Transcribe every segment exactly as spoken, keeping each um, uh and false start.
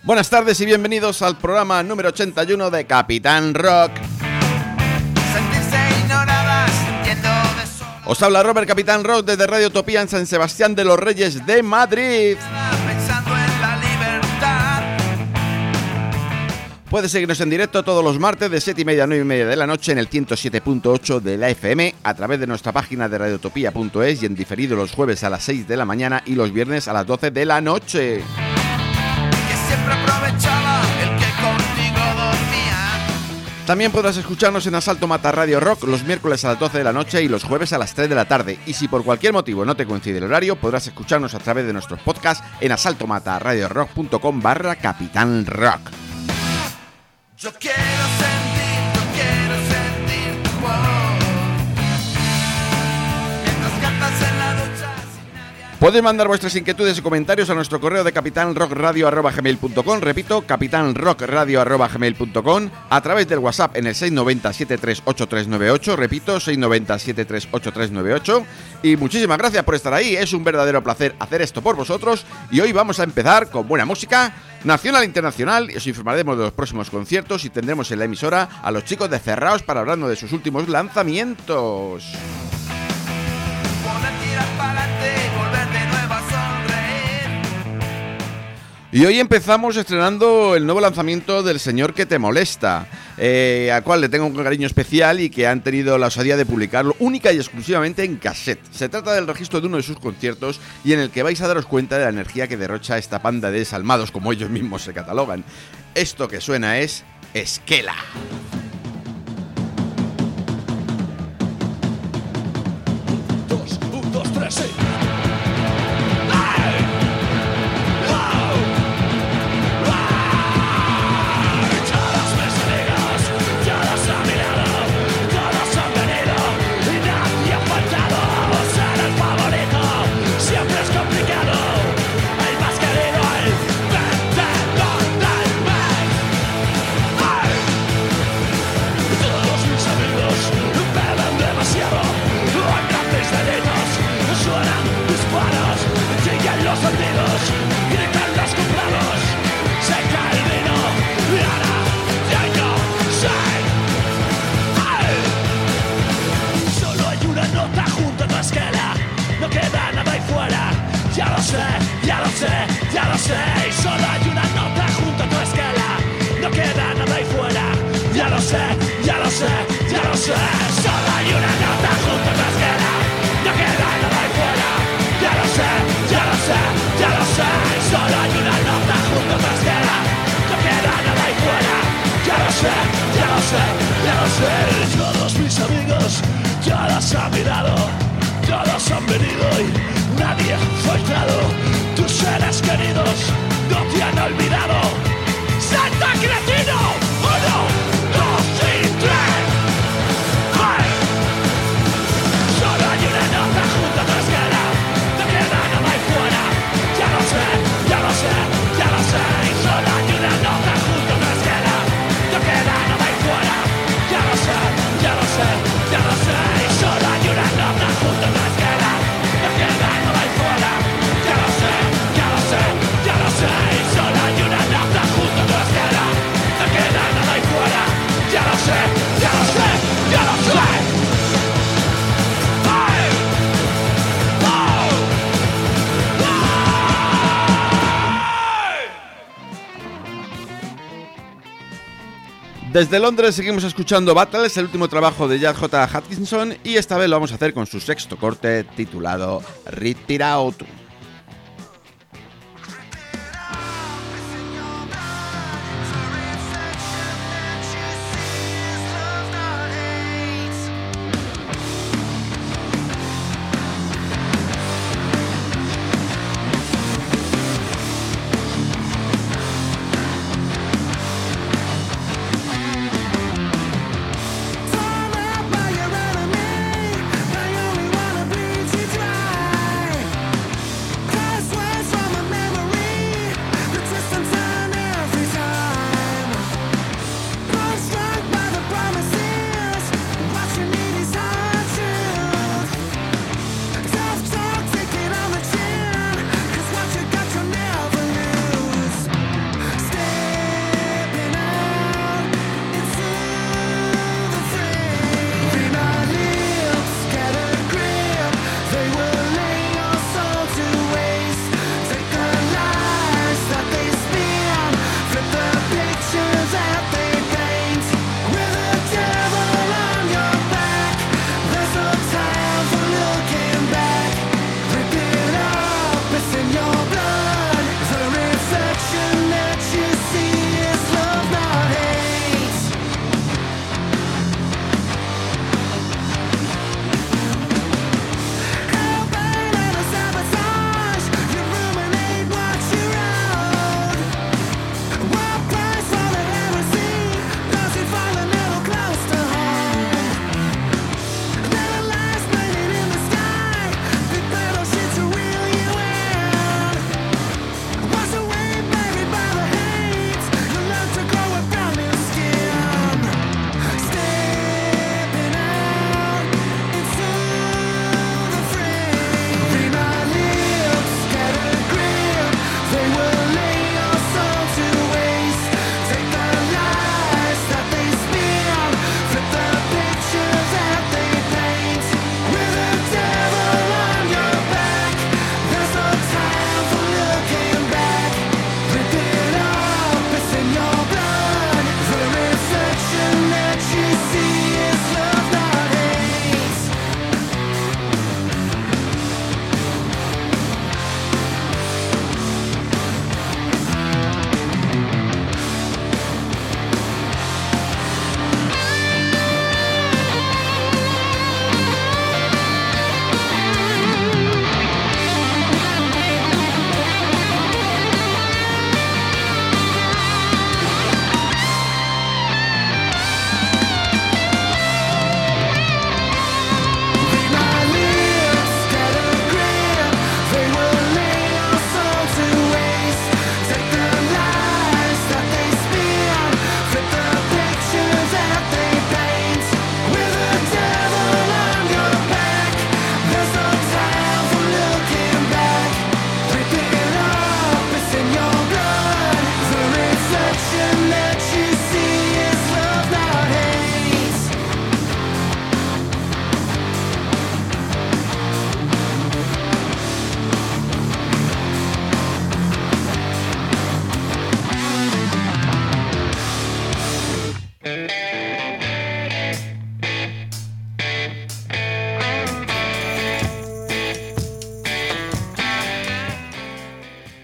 Buenas tardes y bienvenidos al programa número ochenta y uno de Capitán Rock. Os habla Robert Capitán Rock desde Radio Utopía en San Sebastián de los Reyes de Madrid. Puedes seguirnos en directo todos los martes de siete y media a nueve y media de la noche en el ciento siete punto ocho de la F M a través de nuestra página de radiotopía punto es y en diferido los jueves a las seis de la mañana y los viernes a las doce de la noche. También podrás escucharnos en Asalto Mata Radio Rock los miércoles a las doce de la noche y los jueves a las tres de la tarde. Y si por cualquier motivo no te coincide el horario, podrás escucharnos a través de nuestros podcasts en asaltomataradiorock.com barra Capitán Rock. Yo quiero sentir, yo quiero sentir tu voz mientras cantas en la ducha. Podéis mandar vuestras inquietudes y comentarios a nuestro correo de capitanrockradio arroba gmail punto com, repito, capitanrockradio arroba gmail punto com, a través del WhatsApp en el seis nueve cero siete tres ocho tres nueve ocho, repito, seis nueve cero siete tres ocho tres nueve ocho, y muchísimas gracias por estar ahí, es un verdadero placer hacer esto por vosotros, y hoy vamos a empezar con buena música nacional e internacional, y os informaremos de los próximos conciertos y tendremos en la emisora a los chicos de Cerraos para hablarnos de sus últimos lanzamientos. Y hoy empezamos estrenando el nuevo lanzamiento del Señor que te molesta, eh, al cual le tengo un cariño especial y que han tenido la osadía de publicarlo única y exclusivamente en cassette. Se trata del registro de uno de sus conciertos y en el que vais a daros cuenta de la energía que derrocha esta panda de desalmados, como ellos mismos se catalogan. Esto que suena es Esquela. Dos, un, dos, tres, sí. Ya lo sé, ya lo sé, y solo hay una nota junto a tu escala. No queda nada ahí fuera. Ya lo sé, ya lo sé, ya lo sé. Solo hay una nota junto a tu escala. No queda nada ahí fuera. Ya lo sé, ya lo sé, ya lo sé. Solo hay una nota junto a tu escala. No queda nada ahí fuera. Ya lo sé, ya lo sé, ya lo sé. Todos mis amigos ya los han mirado. Todos han venido y nadie ha faltado. Tus seres queridos no te han olvidado. ¡Santa Cretino! ¡Uno, dos y tres! ¡Ay! Solo hay una nota junto a tu escala. No queda nada ahí fuera. Ya lo sé, ya lo sé, ya lo sé. Y solo hay una nota junto a tu escala. No queda nada ahí fuera. Ya lo sé, ya lo sé, ya lo sé. Y solo hay una nota junto a tu escala. No queda nada ahí fuera. Ya lo sé, ya lo sé, ya lo sé. Y solo hay una nota junto a tu escala. No queda nada ahí fuera. Ya lo sé, ya lo sé, ya lo sé. ¡Ay! ¡Oh! ¡Ay! Desde Londres seguimos escuchando Battles, el último trabajo de Jad J. Hutchinson, y esta vez lo vamos a hacer con su sexto corte titulado Retiraut.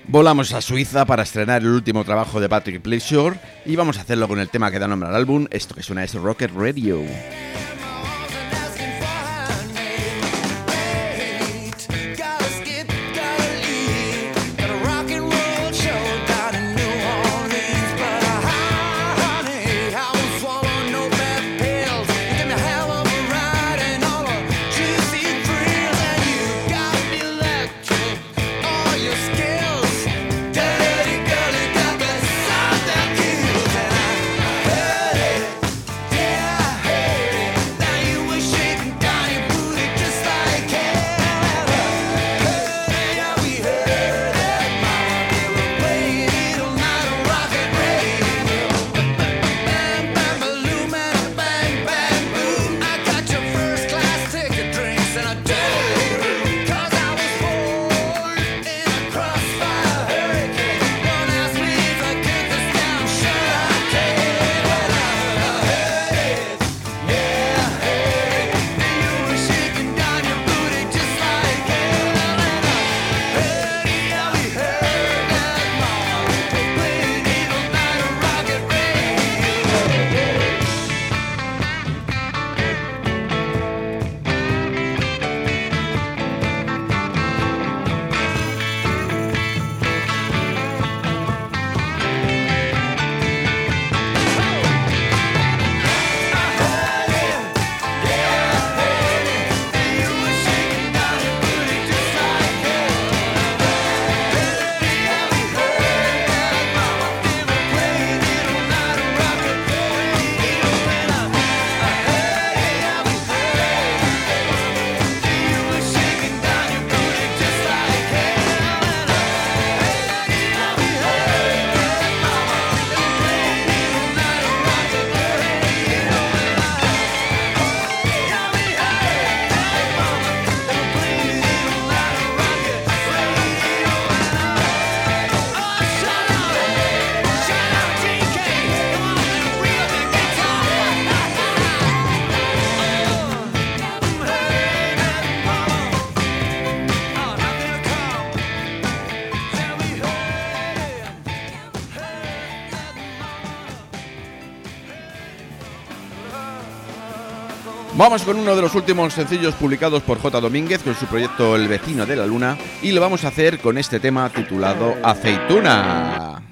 Volamos a Suiza para estrenar el último trabajo de Patrick Pleasure y vamos a hacerlo con el tema que da nombre al álbum. Esto que suena es Rocket Radio. Vamos con uno de los últimos sencillos publicados por J. Domínguez con su proyecto El Vecino de la Luna y lo vamos a hacer con este tema titulado Aceituna.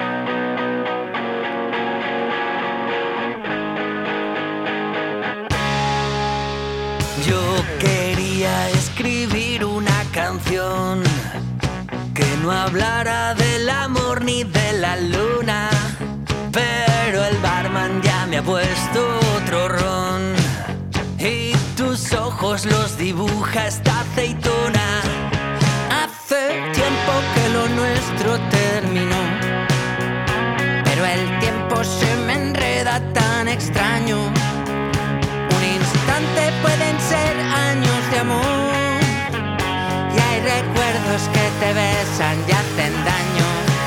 Yo quería escribir una canción que no hablara del amor ni de la luna, pero el barman ya me ha puesto otro ron y tus ojos los dibuja esta aceituna. Hace tiempo que lo nuestro terminó, pero el tiempo se me enreda tan extraño. Un instante pueden ser años de amor y hay recuerdos que te besan y hacen daño.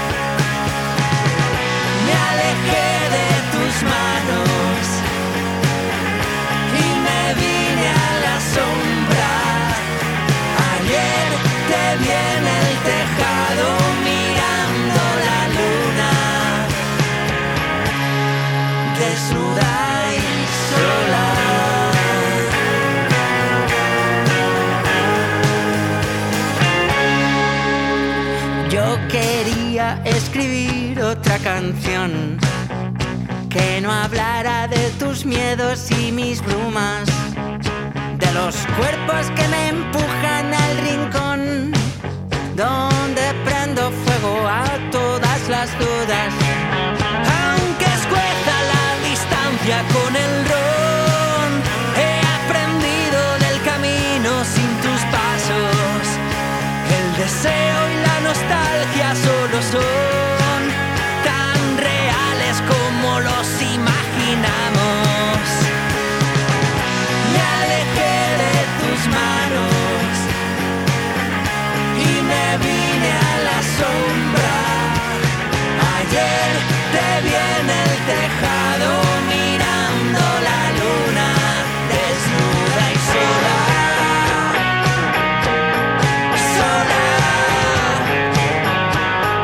Me alejé de tus manos y me vine a la sombra. Ayer te vi en el tejado mirando la luna, desnuda y sola. Yo quería escribir otra canción que no hablara de tus miedos y mis brumas, de los cuerpos que me empujan al rincón, donde prendo fuego a todas las dudas. Aunque escueza la distancia con el ron, he aprendido del camino sin tus pasos. El deseo y la nostalgia solo son tan reales como los imaginamos. Me alejé de tus manos y me vine a la sombra. Ayer te vi en el tejado mirando la luna, desnuda y sola. Sola.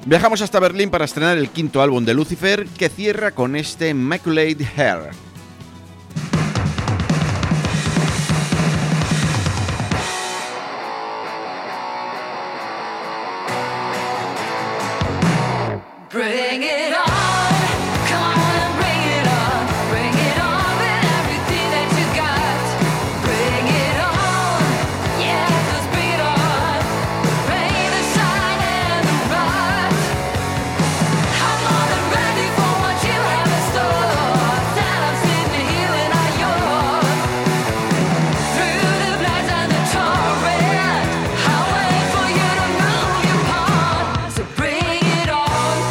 Viajamos hasta Berlín para estrenar el quinto álbum de Lucifer, que cierra con este Immaculate Hair. Bring it on, come on, bring it on, bring it on with everything that you got. Bring it on, yeah, just bring it on. The rain, the shine and the rot. I'm more than ready for what you have in store. That I'm sitting here when I yawn. Through the blast and the torrent, I'll wait for you to move your pawn. So bring it on.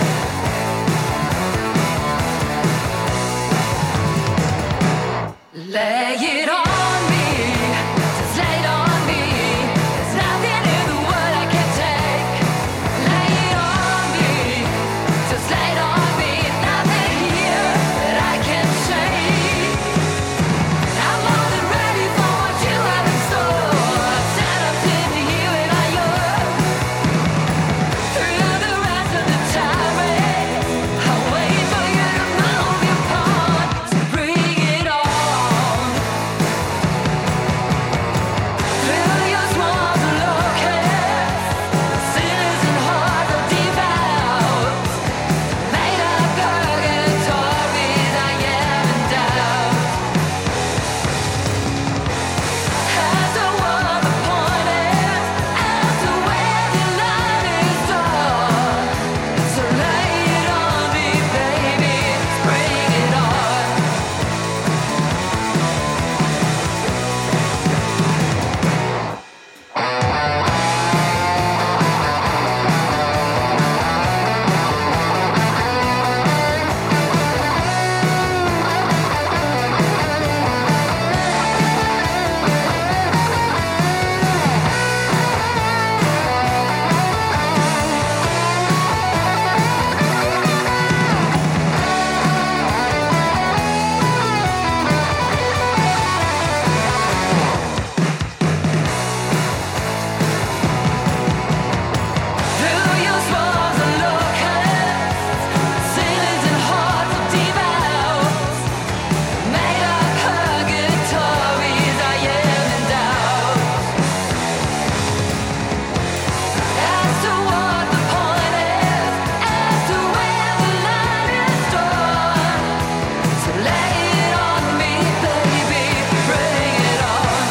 Lay it on me, just lay it on me. There's nothing in the world I can't take. Lay it on me, just lay it on me. Nothing here that I can't shake. I'm more than ready for what you have in store. Said I'm sitting here and I yearn. Through the rest of the tirade, I'll wait for you to move your pawn. So bring it on. Through your small locusts, sinners and hearts of devout, made of purgatories I am in doubt. As to what the point is, as to where the line is drawn. So lay it on me, baby, bring it on. Through your swamps and locusts, sinners and hearts of devout, made of purgatories I am in doubt. As to what the point is, as to where the line is drawn. So lay it on me, baby, bring it on.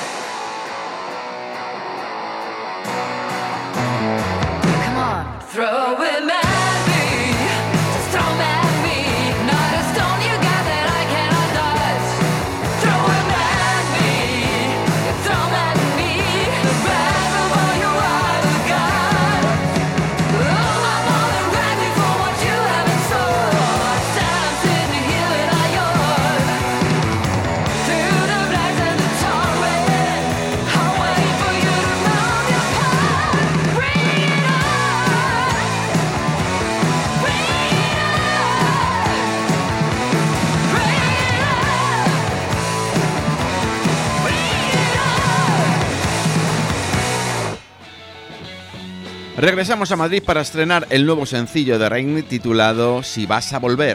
Come on, throw him at me, just throw him at me. Not a stone you got that I cannot dodge. Throw him at me, throw him at me. The wrath of all your eyes of God. Oh, I'm more than ready for what you have in store. Said I'm sitting here and I yawn. Through the blast and the torrent, I'll wait for you to move your pawn. Bring it on, bring it on, bring it on, bring it on. Regresamos a Madrid para estrenar el nuevo sencillo de Rain titulado Si vas a volver.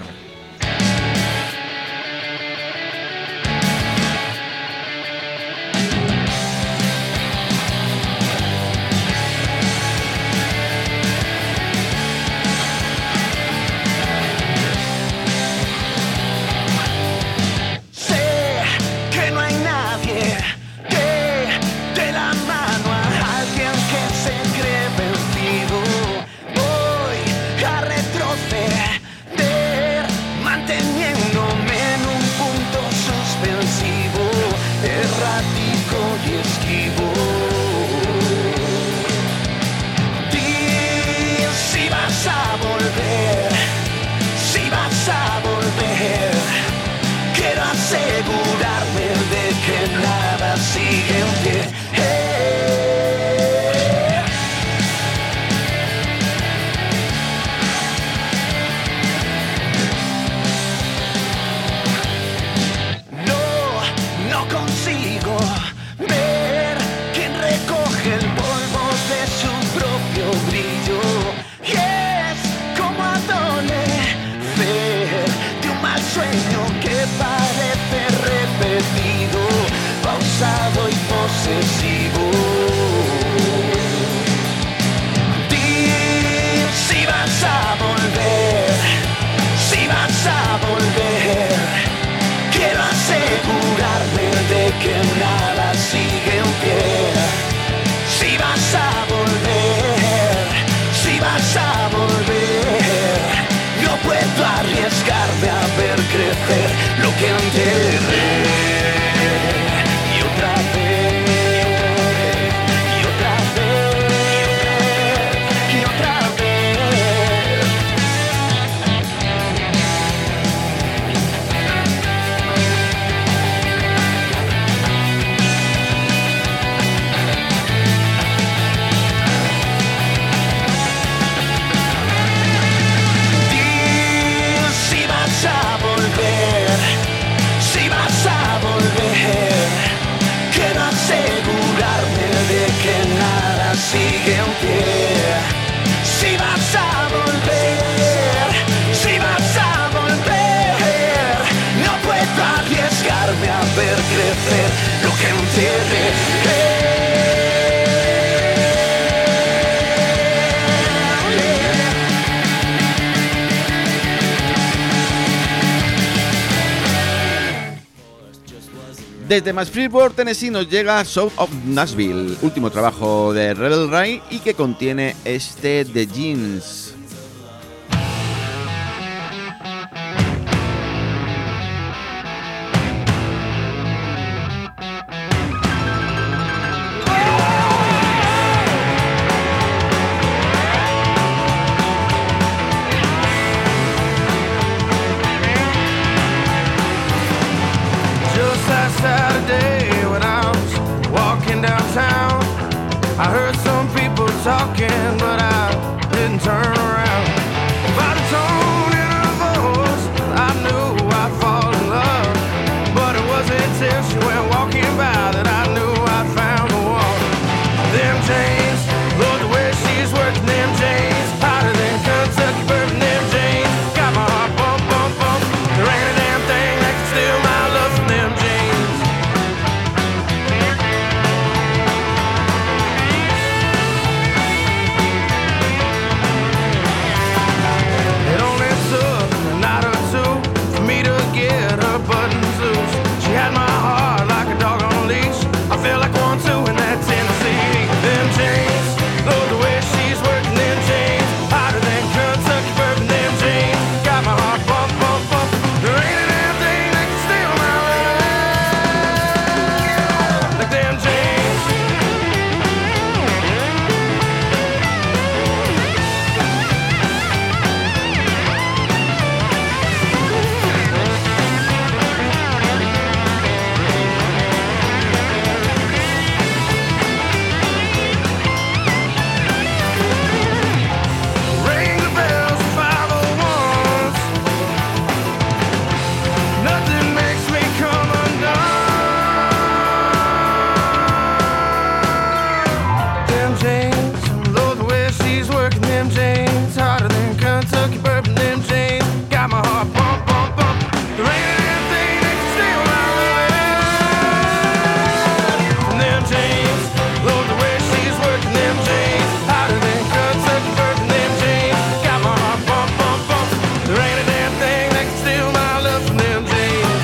Sé que no hay nadie que dé la mano a alguien que se cree vencido. Voy a retroceder arriesgarme a ver crecer lo que enterré. Y otra vez, y otra vez, y otra vez. Di si vas a volver, si vas a volver. Quiero asegurarme de que nada sigue en pie. Si vas a volver, si vas a volver. No puedo arriesgarme a ver crecer lo que enterré. Desde Freeport, Tennessee, nos llega South of Nashville, último trabajo de Rebel Ray y que contiene este The Jeans. Just last Saturday when I was walking downtown, I heard some people talking, but I didn't turn around. By the tone in her voice, I knew I'd fall in love. But it wasn't until she went walking by that I knew I'd found the one. Them Janes, Lord, the way she's working them Janes, hotter than Kentucky bourbon, them Janes. Got my heart bump, bump, bump. There ain't a damn thing that can steal my love from them Janes. It only took a night or two for me to get her buttons loose. She had my heart like a dog on a leash. I feel like one two in that Tennessee. Them Janes, oh the way she's working them Janes, hotter than Kentucky bourbon. Them Janes got my heart bump, bump, bump. There ain't a damn thing that can steal my love like them Janes. Ring the bells for five oh ones. Nothing makes me come undone. Them Janes, oh the way she's working them Janes, hotter than Kentucky bourbon. Them Janes got my heart bump, bump, bump. There ain't a damn thing that can steal my love. Them Janes, oh the way she's working them Janes, hotter than Kentucky bourbon. Them Janes got my heart bump, bump, bump. There ain't a damn thing that can steal my love from them Janes.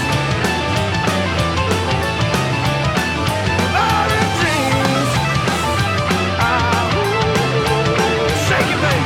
Oh, them Janes. Ah, shake it, baby.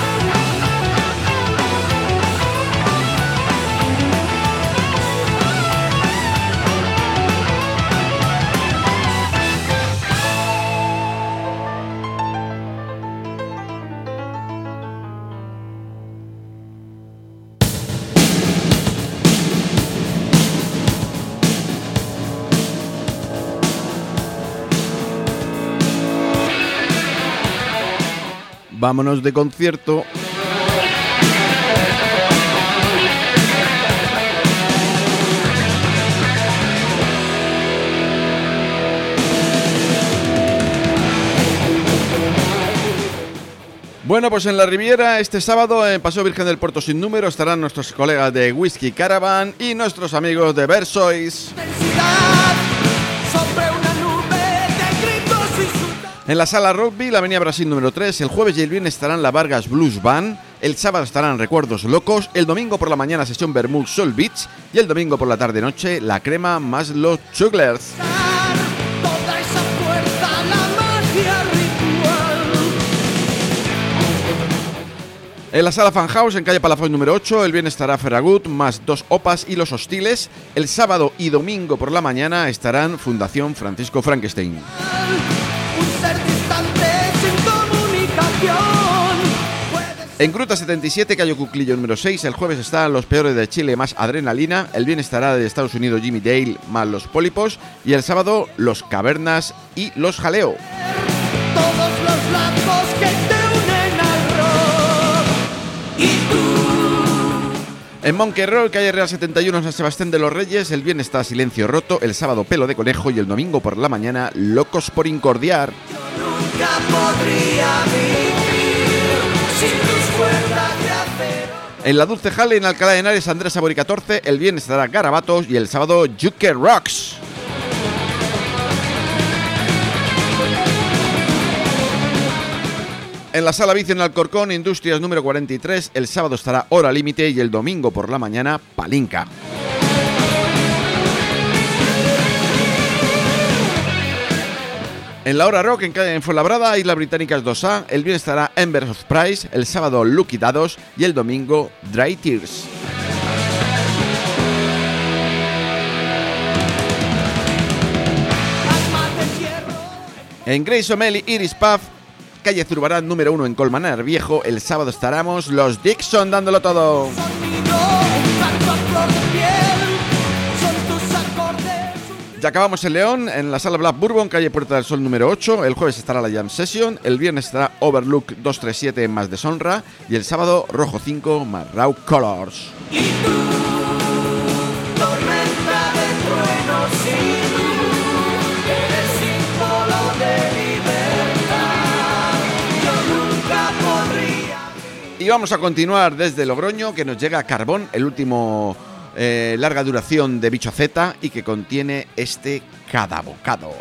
Vámonos de concierto. Bueno, pues en la Riviera este sábado en Paseo Virgen del Puerto sin número estarán nuestros colegas de Whisky Caravan y nuestros amigos de Versois. En la Sala Rugby, la Avenida Brasil número tres, el jueves y el viernes estarán la Vargas Blues Band, el sábado estarán Recuerdos Locos, el domingo por la mañana sesión Vermouth Soul Beach y el domingo por la tarde-noche La Crema más los Chuglers. En la Sala Fan House, en calle Palafox número ocho, el viernes estará Ferragut, más Dos Opas y Los Hostiles. El sábado y domingo por la mañana estarán Fundación Francisco Frankenstein. Un ser distante sin comunicación. En Gruta setenta y siete, calle Cuclillo número seis, el jueves están Los Peores de Chile más Adrenalina. El viernes estará de Estados Unidos Jimmy Dale más Los Pólipos. Y el sábado Los Cavernas y Los Jaleo. Todos los lazos que te unen al rock. Y tú. En Monkey Road, calle Real setenta y uno, San Sebastián de los Reyes, el viernes está Silencio Roto, el sábado Pelo de Conejo y el domingo por la mañana Locos por Incordiar. Nunca podría vivir sin tus cuerdas de acero. En la Dulce Jale, en Alcalá de Henares, Andrés Sabori catorce, el viernes estará Garabatos y el sábado Juke Rocks. En la Sala Vicio en Alcorcón, Industrias número cuarenta y tres, el sábado estará Hora Límite y el domingo por la mañana Palinka. En la Hora Rock, en, en Fuenlabrada, Islas Británicas dos A, el viernes estará Embers of Price, el sábado Lucky Dados y el domingo Dry Tears. En Grace O'Malley Iris Pub, calle Zurbarán número uno en Colmenar Viejo, el sábado estaremos Los Dixon dándolo todo. Ya acabamos en León, en la Sala Black Bourbon, calle Puerta del Sol número ocho. El jueves estará la Jam Session, el viernes estará Overlook doscientos treinta y siete más Deshonra y el sábado Rojo cinco más Raw Colors. Y tú, tormenta de truenos, y tú, eres símbolo de libertad. Yo nunca podría. Y vamos a continuar desde Logroño, que nos llega Carbón, el último eh, larga duración de Bicho Z y que contiene este Cada Bocado.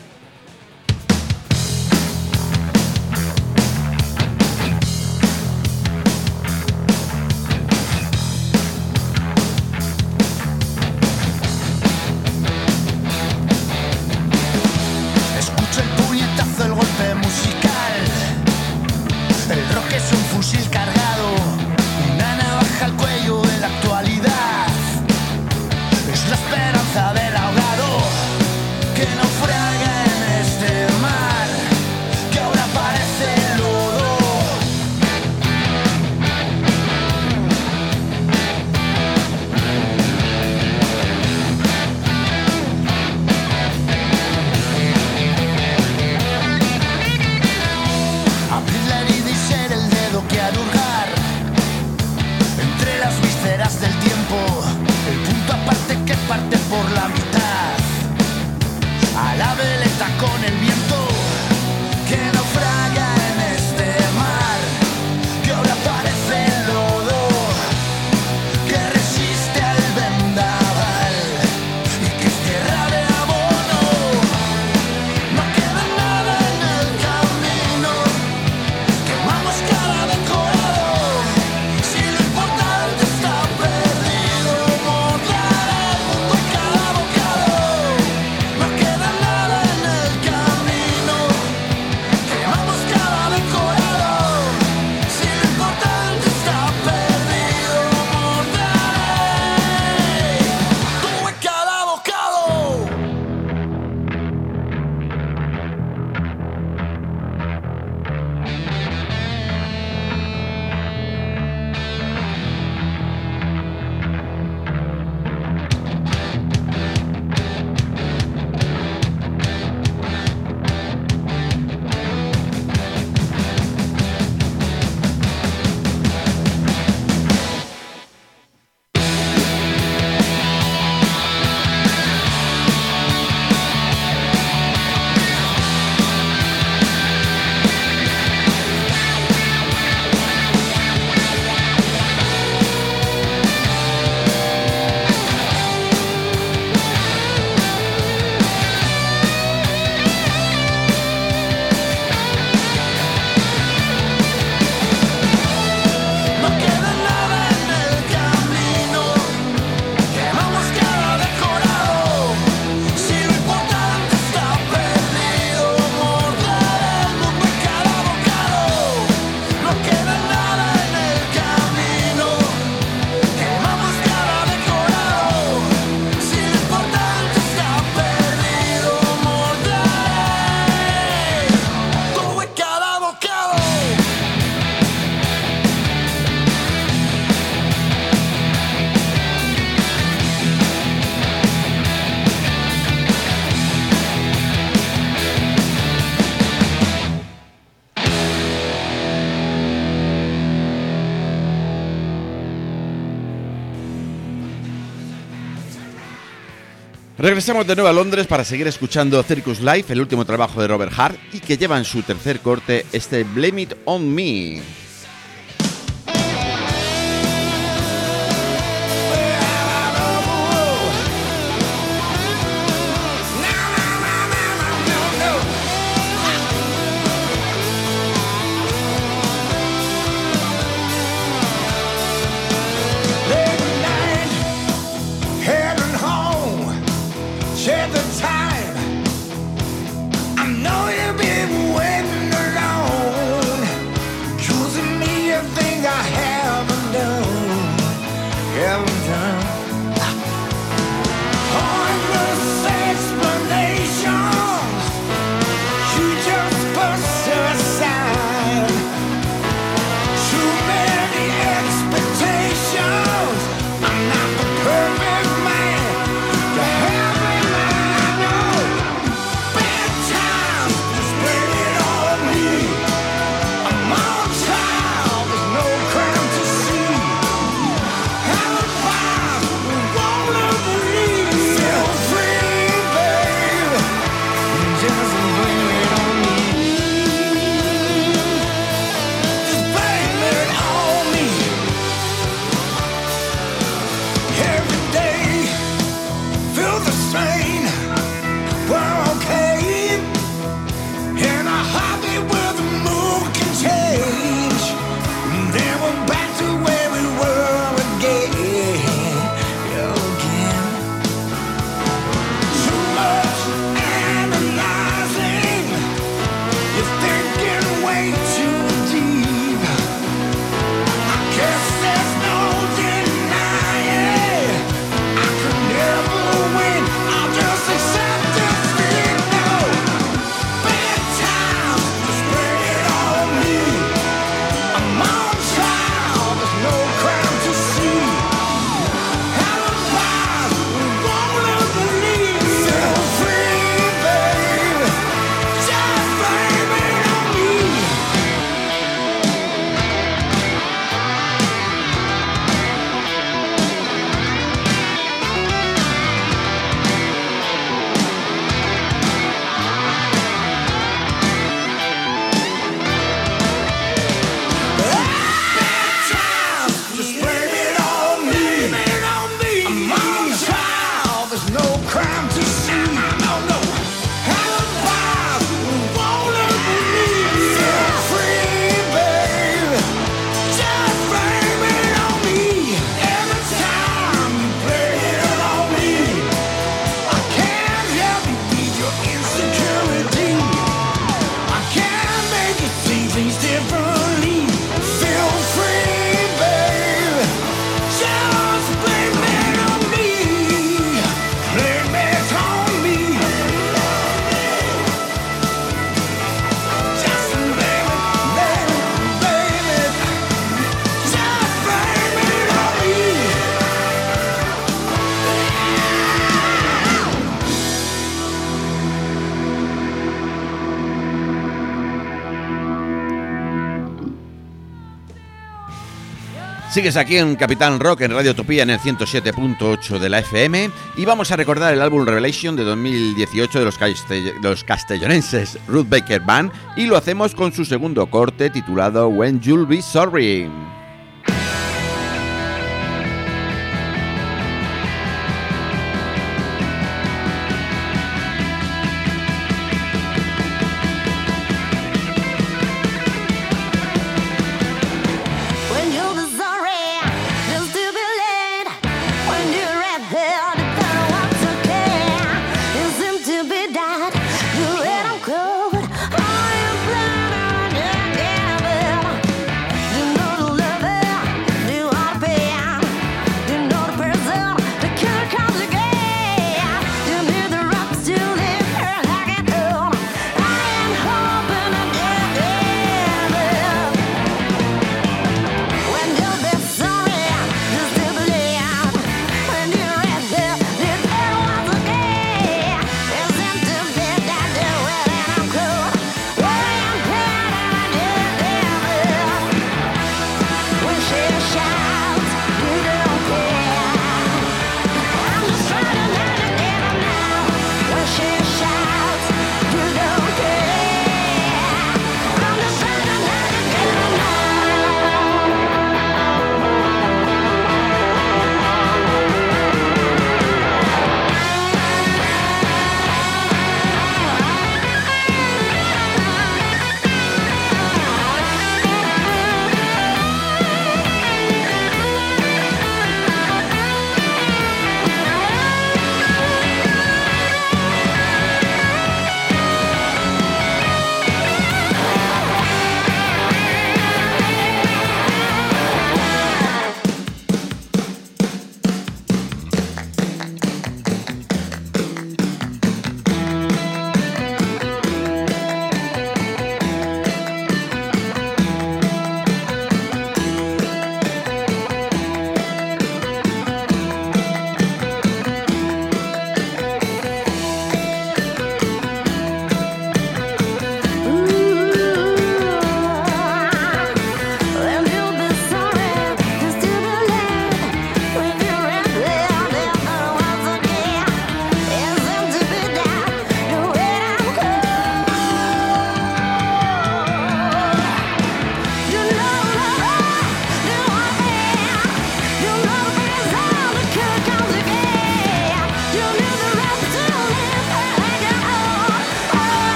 Escucho el puñetazo, el golpe musical. El rock es un fusil cargado, una navaja al cuello de la actualidad. Es la esperanza del ahogado que naufraga Regresamos de nuevo a Londres para seguir escuchando Circus Life, el último trabajo de Robert Hart, y que lleva en su tercer corte este Blame It On Me. Sigues aquí en Capitán Rock en Radio Utopía en el ciento siete punto ocho de la F M y vamos a recordar el álbum Revelation de dos mil dieciocho de los, castell- de los castellonenses Ruth Baker Band y lo hacemos con su segundo corte titulado When You'll Be Sorry. Love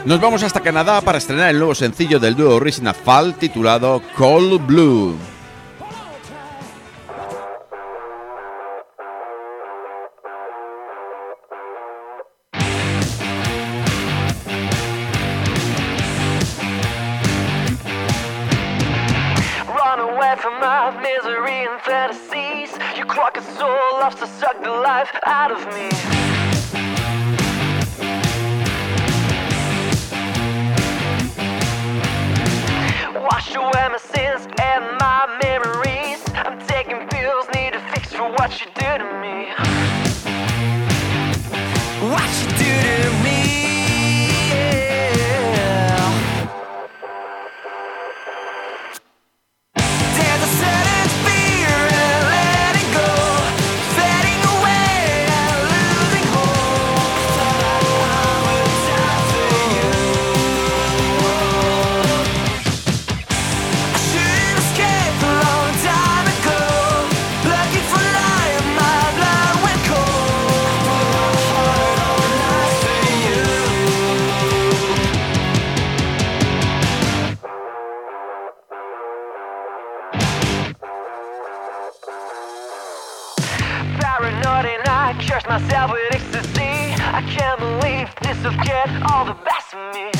Nos vamos hasta Canadá para estrenar el nuevo sencillo del dúo Rising and Fall titulado Cold Blue. From my misery and fantasies, your crooked soul loves to suck the life out of me. Wash away my sins and my memories. I'm taking pills, need a fix for what you do to me. What you do to me. Myself with ecstasy, I can't believe this will get all the best of me.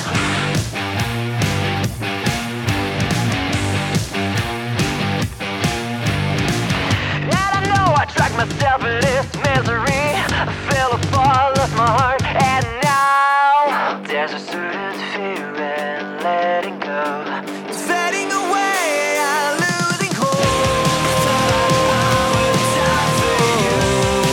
And I know I dragged myself in this misery, I fell apart, lost my heart, and now there's a certain fear in letting go. It's fading away, I'm losing hope. I will die for you.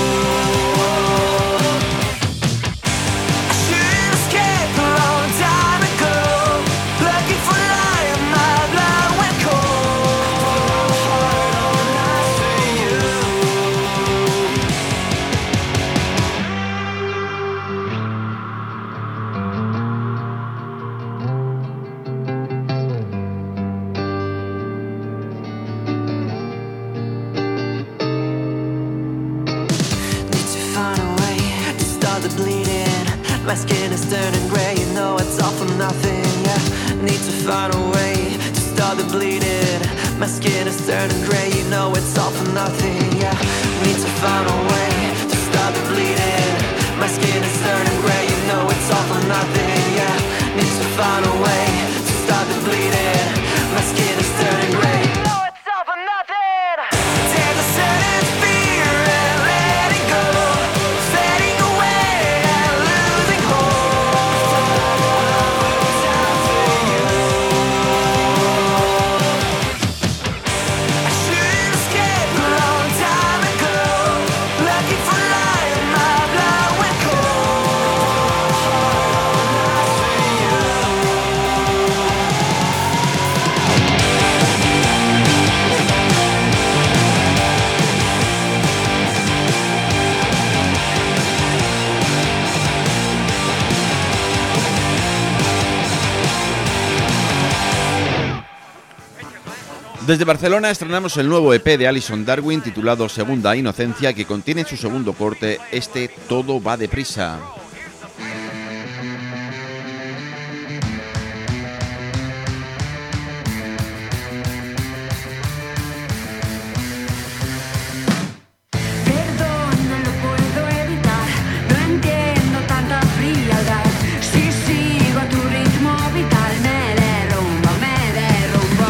My skin is turning grey, you know it's all for nothing, yeah. Need to find a way to stop the bleeding. My skin is turning grey, you know it's all for nothing, yeah. Need to find a way to stop the bleeding. My skin is turning grey, you know it's all for nothing, yeah. Need to find a way to stop the bleeding. My skin is turning grey, you know it's all for nothing. There's a certain fear in letting go, fading away and losing hope. Time for you. I should escape a long time ago, looking for light in my blood went cold. Not for you. Desde Barcelona estrenamos el nuevo E P de Alison Darwin titulado Segunda Inocencia, que contiene en su segundo corte este Todo va deprisa. Perdón, no lo puedo evitar, no entiendo tanta frialdad. Si sigo a tu ritmo vital, me derrumbo, me derrumbo.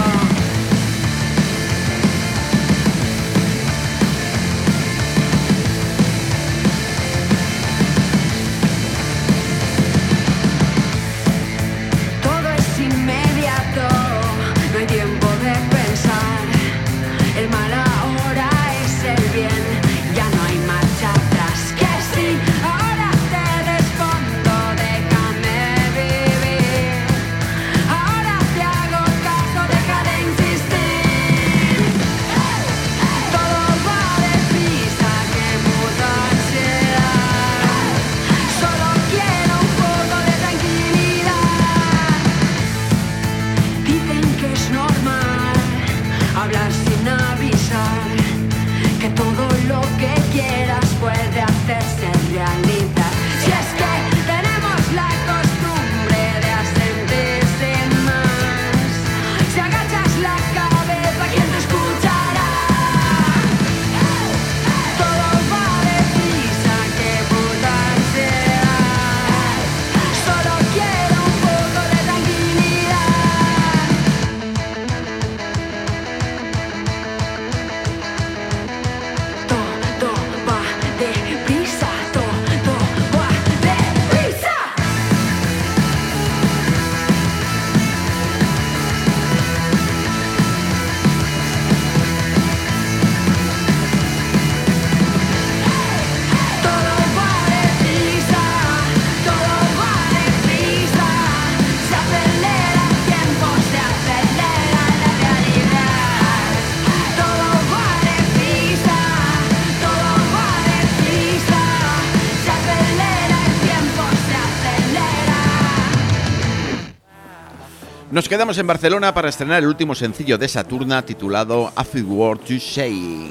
Nos quedamos en Barcelona para estrenar el último sencillo de Saturna titulado A Few Words to Say.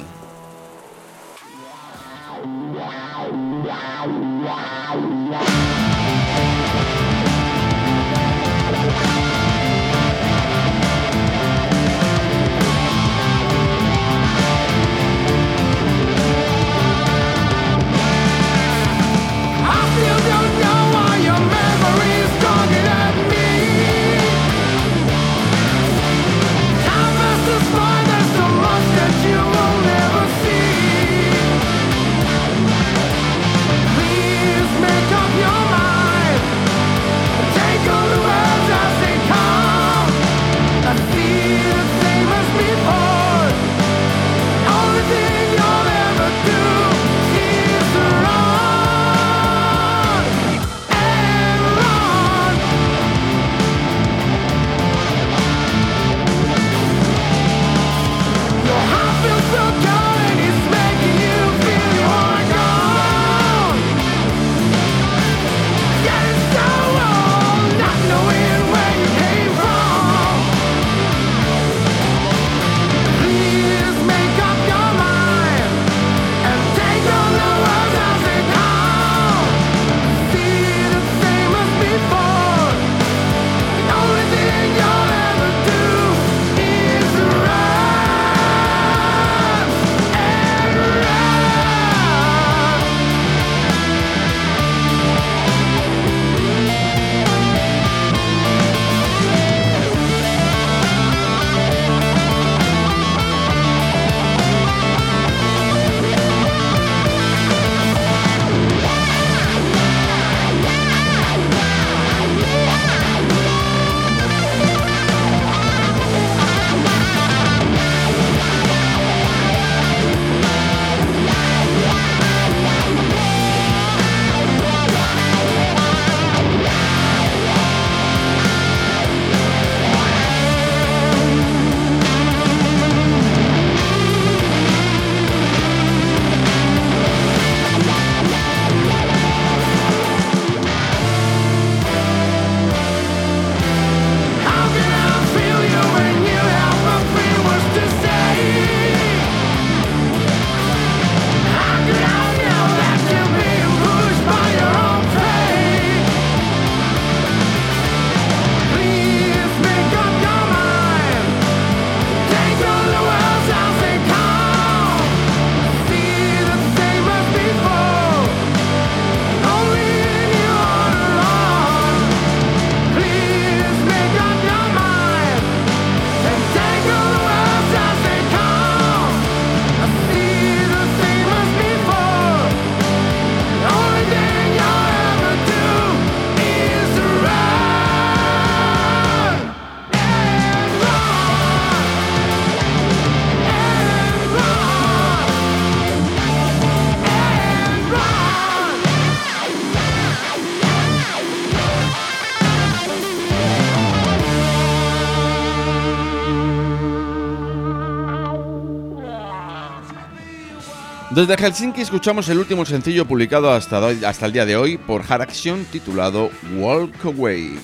Desde Helsinki escuchamos el último sencillo publicado hasta, doy, hasta el día de hoy por Hard Action titulado Walk Away.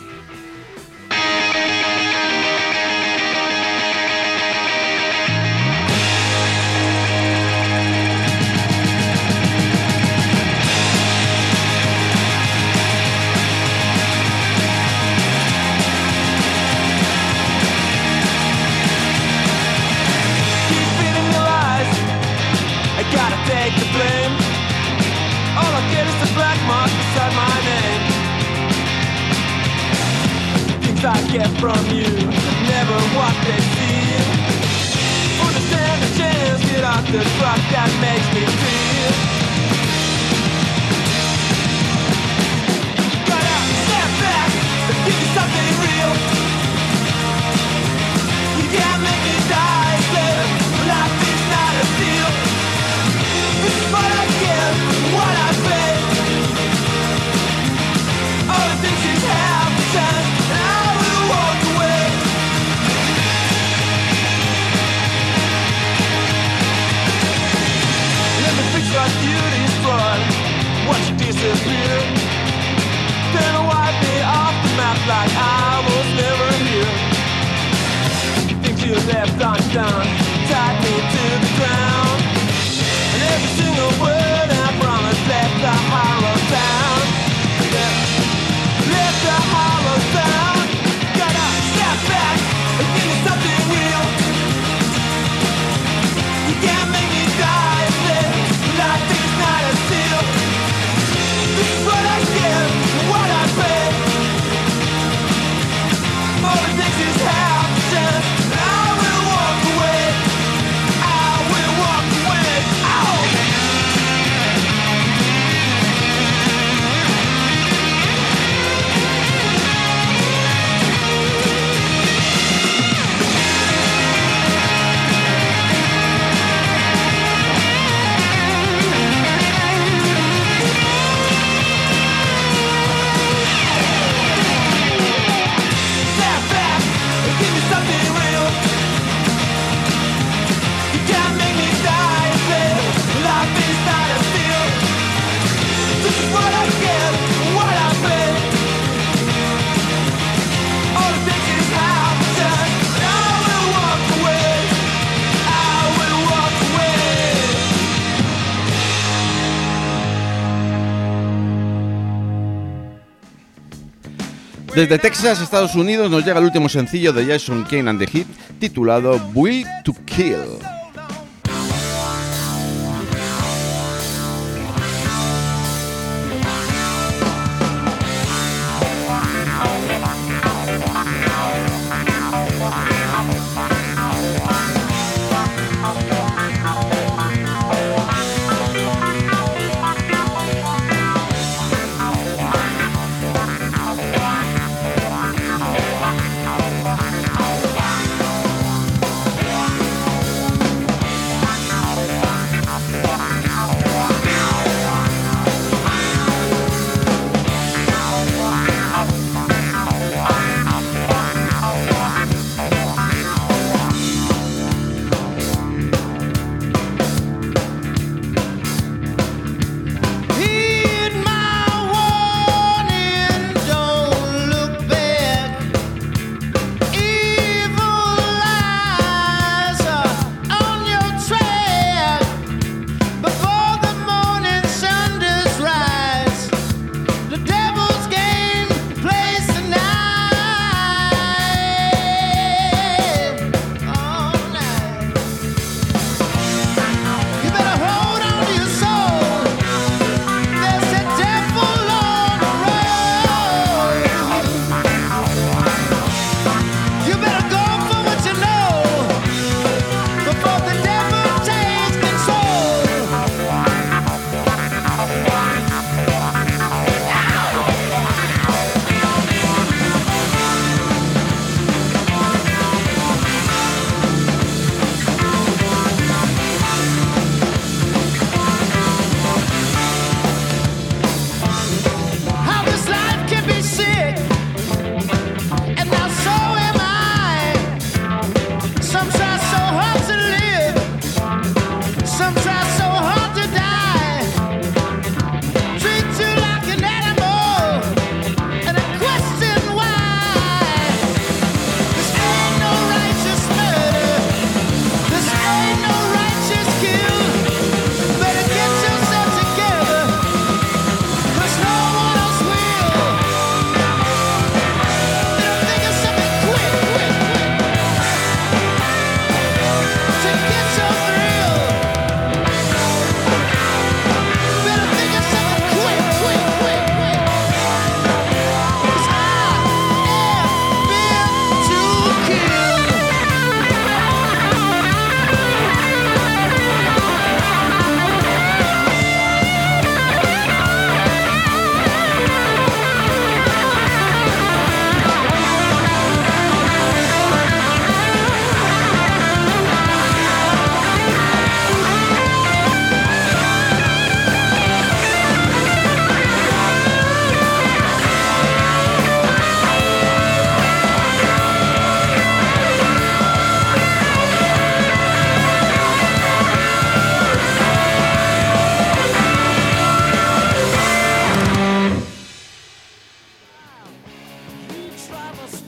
I get from you, never what they see. Understand the chance, get off the truck that makes me feel. Got out, step back, give me something real. You can't make me die, baby. Life is not a deal. This is what I give, what I pay. All the things you have to say. Your beauty's blood, watch you disappear. Then wipe me off the map like I was never here. you left undone tied me to the ground. And every single word I promised left the hollow sound. Left the hollow sound. Gotta step back and give me something real. You can't make me die and live. Life is not a steal. This is what I give, what I pay. All it takes is half a chance. I will walk away. I will walk away. Ow! Step back and give me something real. You can't make me die and live. Life is not a steal. This is what I give, what I pay. All it takes is half a chance. I will walk away. I will walk away. Desde Texas, Estados Unidos, nos llega el último sencillo de Jason Kane and the Heat, titulado Will to Kill. Step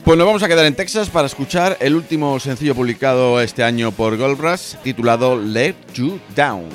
Pues nos vamos a quedar en Texas para escuchar el último sencillo publicado este año por Gold Rush, titulado Let You Down.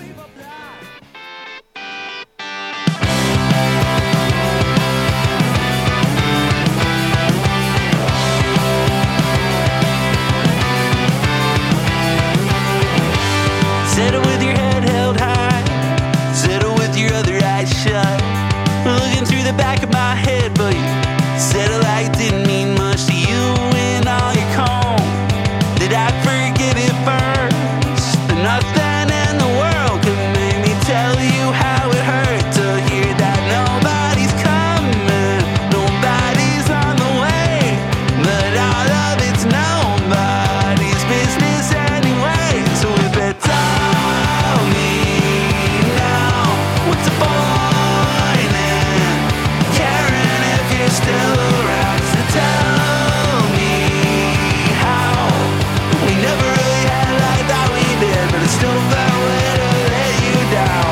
Settle with your head held high, settle with your other eyes shut, looking through the back of my head, but you settle like it didn't mean much to you and all your calm, that I'd forgive it first, but nothing in the world could make me tell you how it hurt to hear that nobody's coming, nobody's on the way, but all of it's nobody's business anyway, so if it's all me now, what's the point in caring if you're still around? So tell me how we never really had like that we did, but it's still that way to let you down.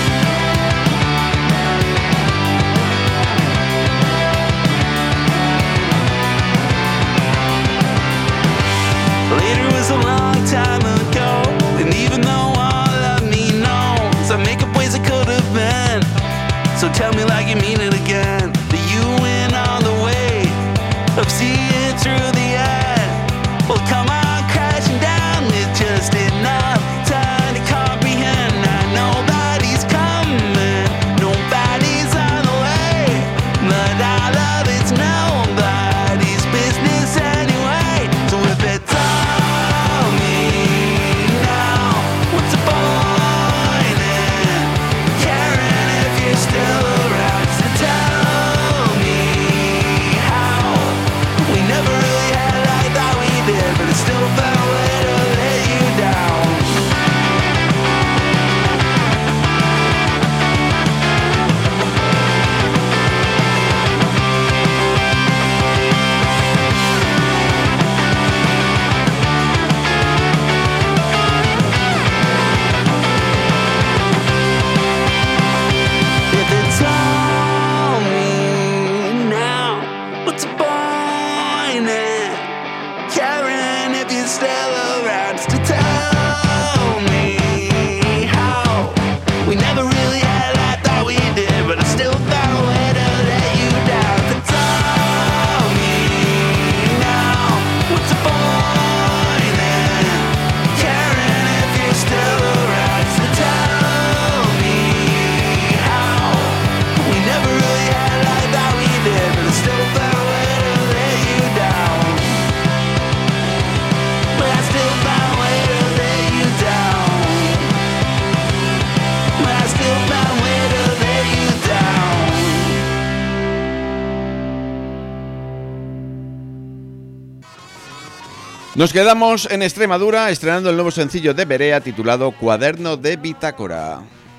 Later was a long time ago, and even though all of me knows I make up ways it could have been, so tell me like you mean it again, that you win all the way of seeing through the end. Well, come on, crashing down with just enough time to comprehend that nobody's coming, nobody's on the way, but all of it's nobody's business anyway. So if it's all me now, what's the point in caring if you're still around? So tell me how we never really had like that we did, but it's still a bad way to let you down. If it's all me now, what's the point in caring if you're still around? Just to tell me how we never really had like that we did, but I still found a way to let you down. If it's all me now, what's the point in caring if you're still around? Just to tell me how we never really had like that we did, but I still found a way to let you down. But I still found a way to let you down. But I still found a way to let you down. Nos quedamos en Extremadura estrenando el nuevo sencillo de Berea titulado Cuaderno de Bitácora.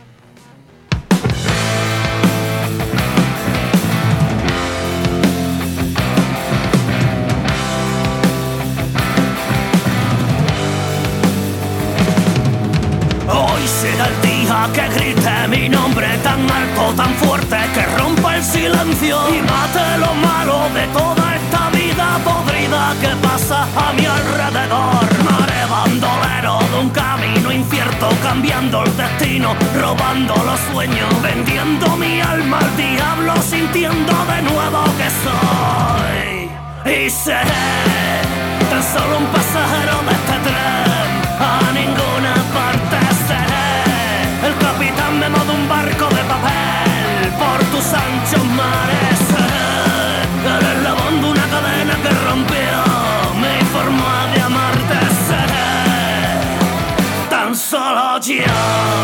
Hoy será el día que grite mi nombre tan alto, tan fuerte, que rompa el silencio y mate lo malo de toda esta vida podrida que pasa a mi alrededor. Maré bandolero de un camino incierto, cambiando el destino, robando los sueños, vendiendo mi alma al diablo, sintiendo de nuevo que soy. Y seré tan solo un pasajero de este tren, a ninguna parte seré el capitán memo de un barco de papel por tus anchos mares. Seré el eslabón de una cadena que rompió mi forma de amarte. Seré tan solo yo.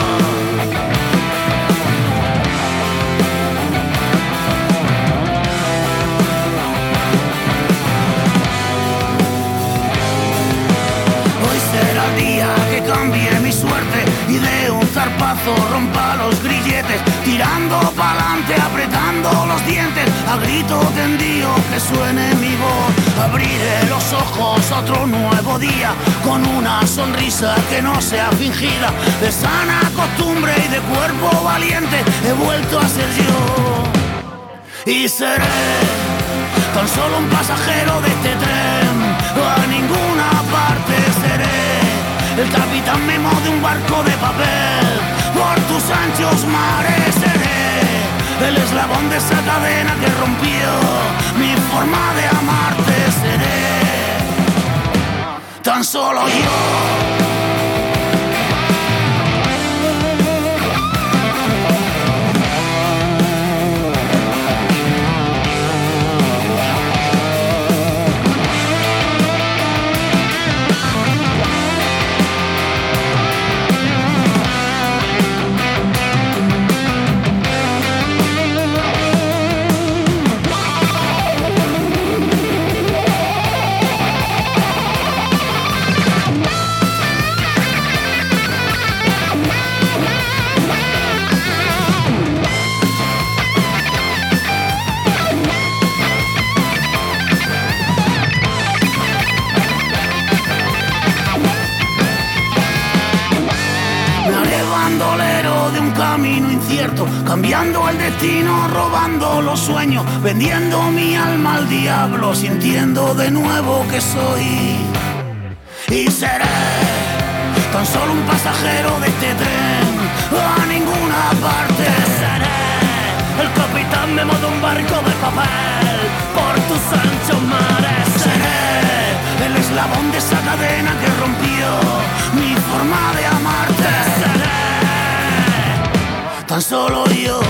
Que cambie mi suerte y de un zarpazo rompa los grilletes, tirando pa'lante, apretando los dientes, a grito tendido que suene mi voz. Abriré los ojos a otro nuevo día, con una sonrisa que no sea fingida, de sana costumbre y de cuerpo valiente, he vuelto a ser yo. Y seré tan solo un pasajero de este tren. A ninguna parte seré el capitán Memo de un barco de papel. Por tus anchos mares seré el eslabón de esa cadena que rompió mi forma de amarte. Seré tan solo yo. De un camino incierto, cambiando el destino, robando los sueños, vendiendo mi alma al diablo, sintiendo de nuevo que soy y seré tan solo un pasajero de este tren. A ninguna parte seré el capitán Memo de un barco de papel. Por tus anchos mares seré el eslabón de esa cadena que rompió mi forma de amarte. Seré tan solo yo.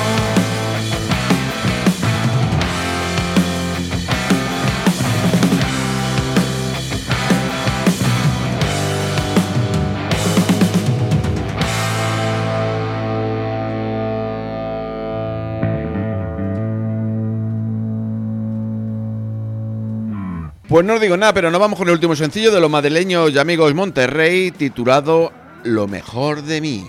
Pues no os digo nada, pero nos vamos con el último sencillo de los madrileños y amigos Monterrey, titulado Lo mejor de mí.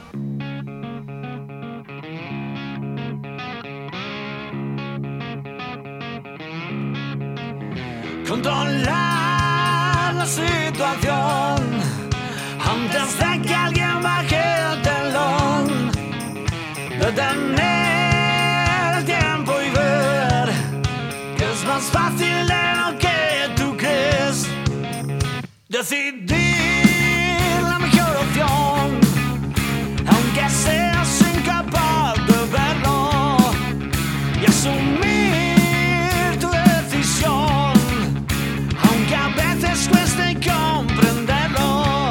Controlar la situación antes de que alguien baje el telón, detener el tiempo y ver que es más fácil de lo que tú crees, decidir la mejor opción aunque seas incapaz de verlo y asumir tu decisión aunque a veces cueste comprenderlo.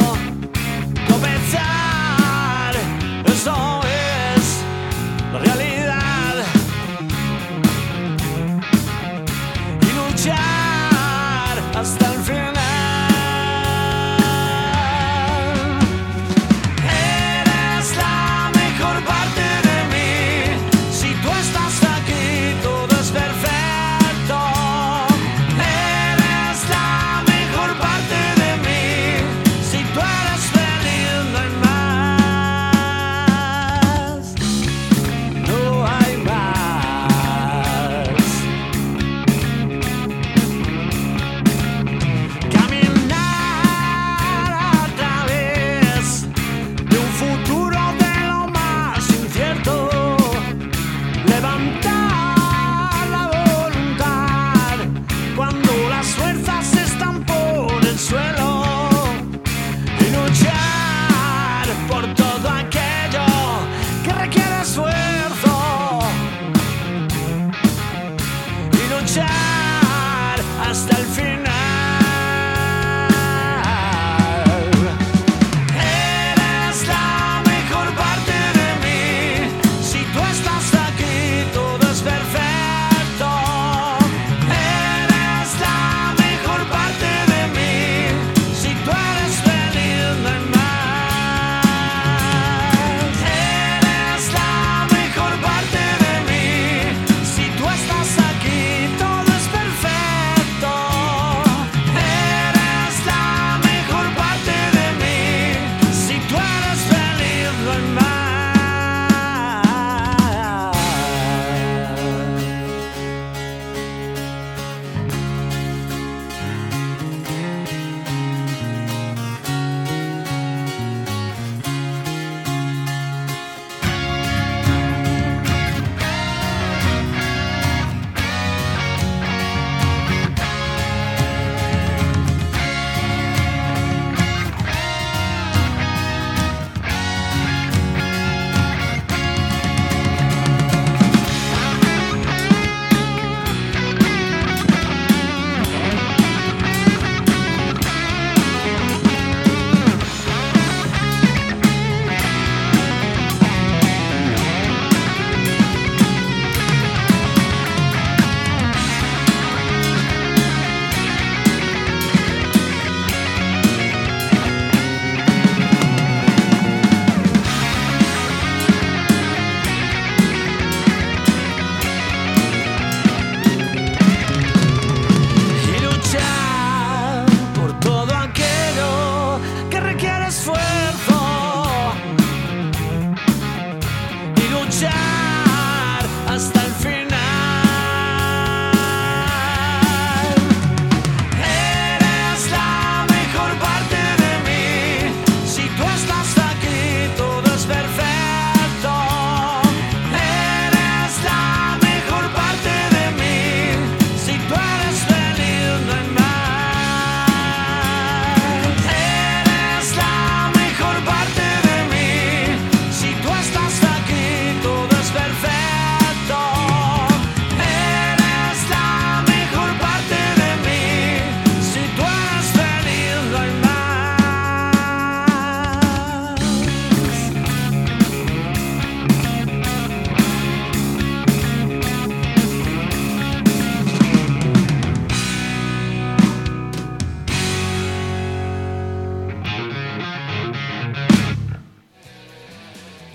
Tropezar, eso es la realidad, y luchar hasta el final.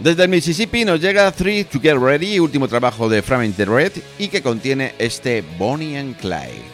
Desde el Mississippi nos llega Three to Get Ready, último trabajo de Framing the Red, y que contiene este Bonnie and Clyde.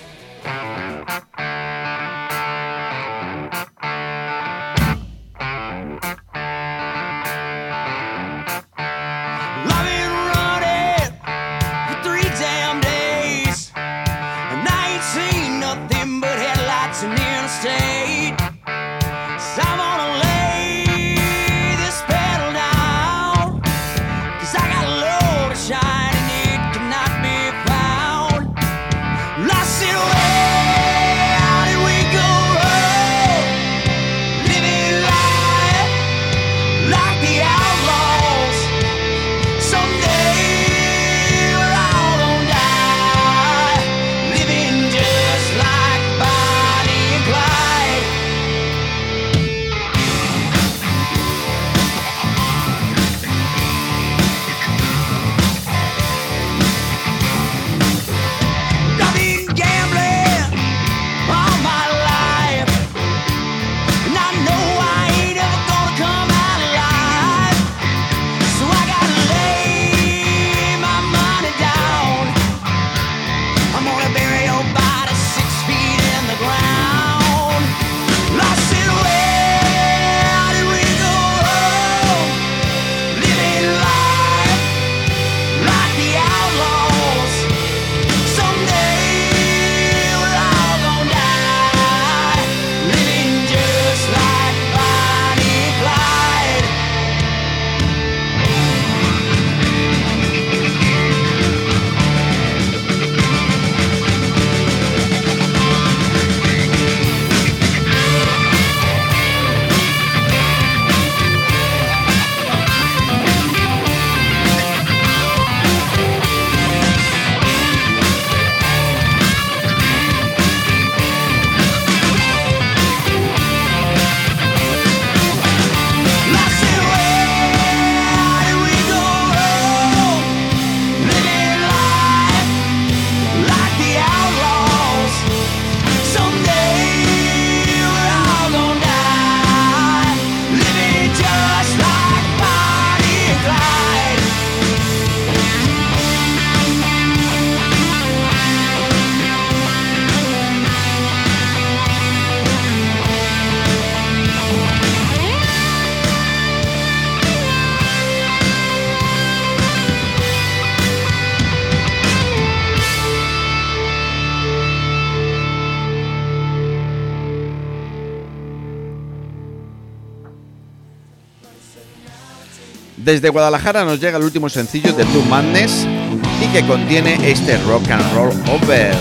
Desde Guadalajara nos llega el último sencillo de Blue Madness y que contiene este Rock and Roll Over.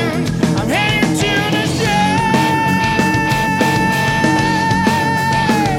Hey!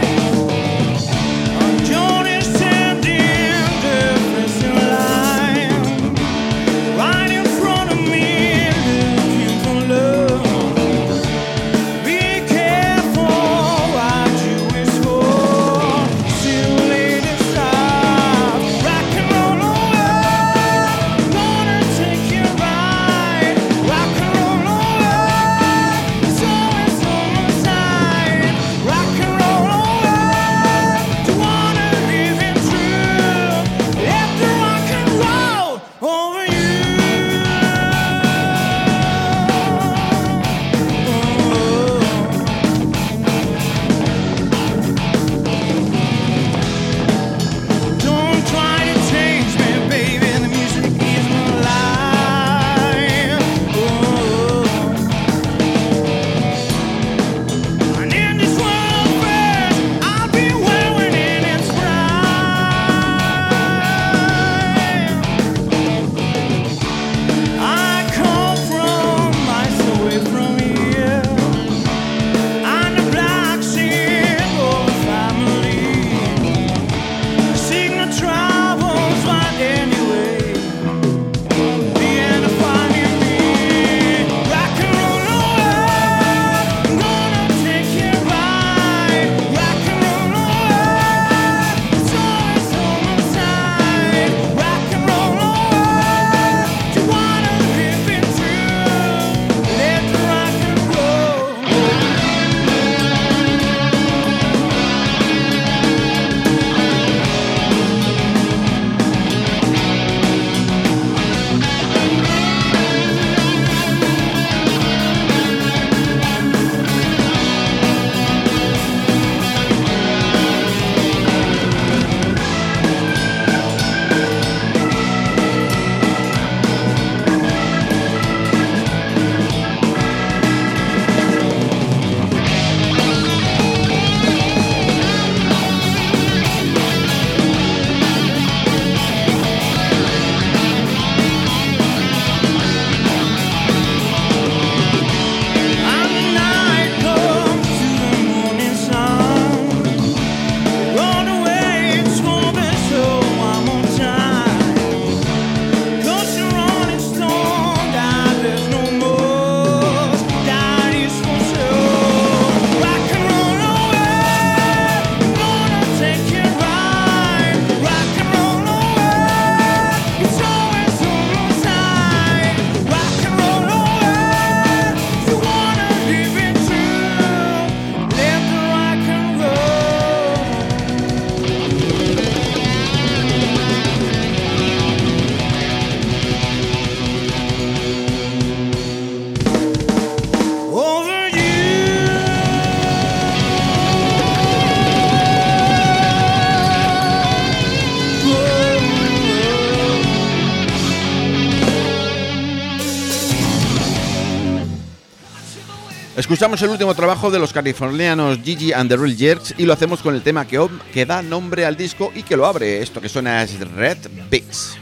Escuchamos el último trabajo de los californianos Gigi and the Real Jerks y lo hacemos con el tema que, que da nombre al disco y que lo abre. Esto que suena es Red Beats.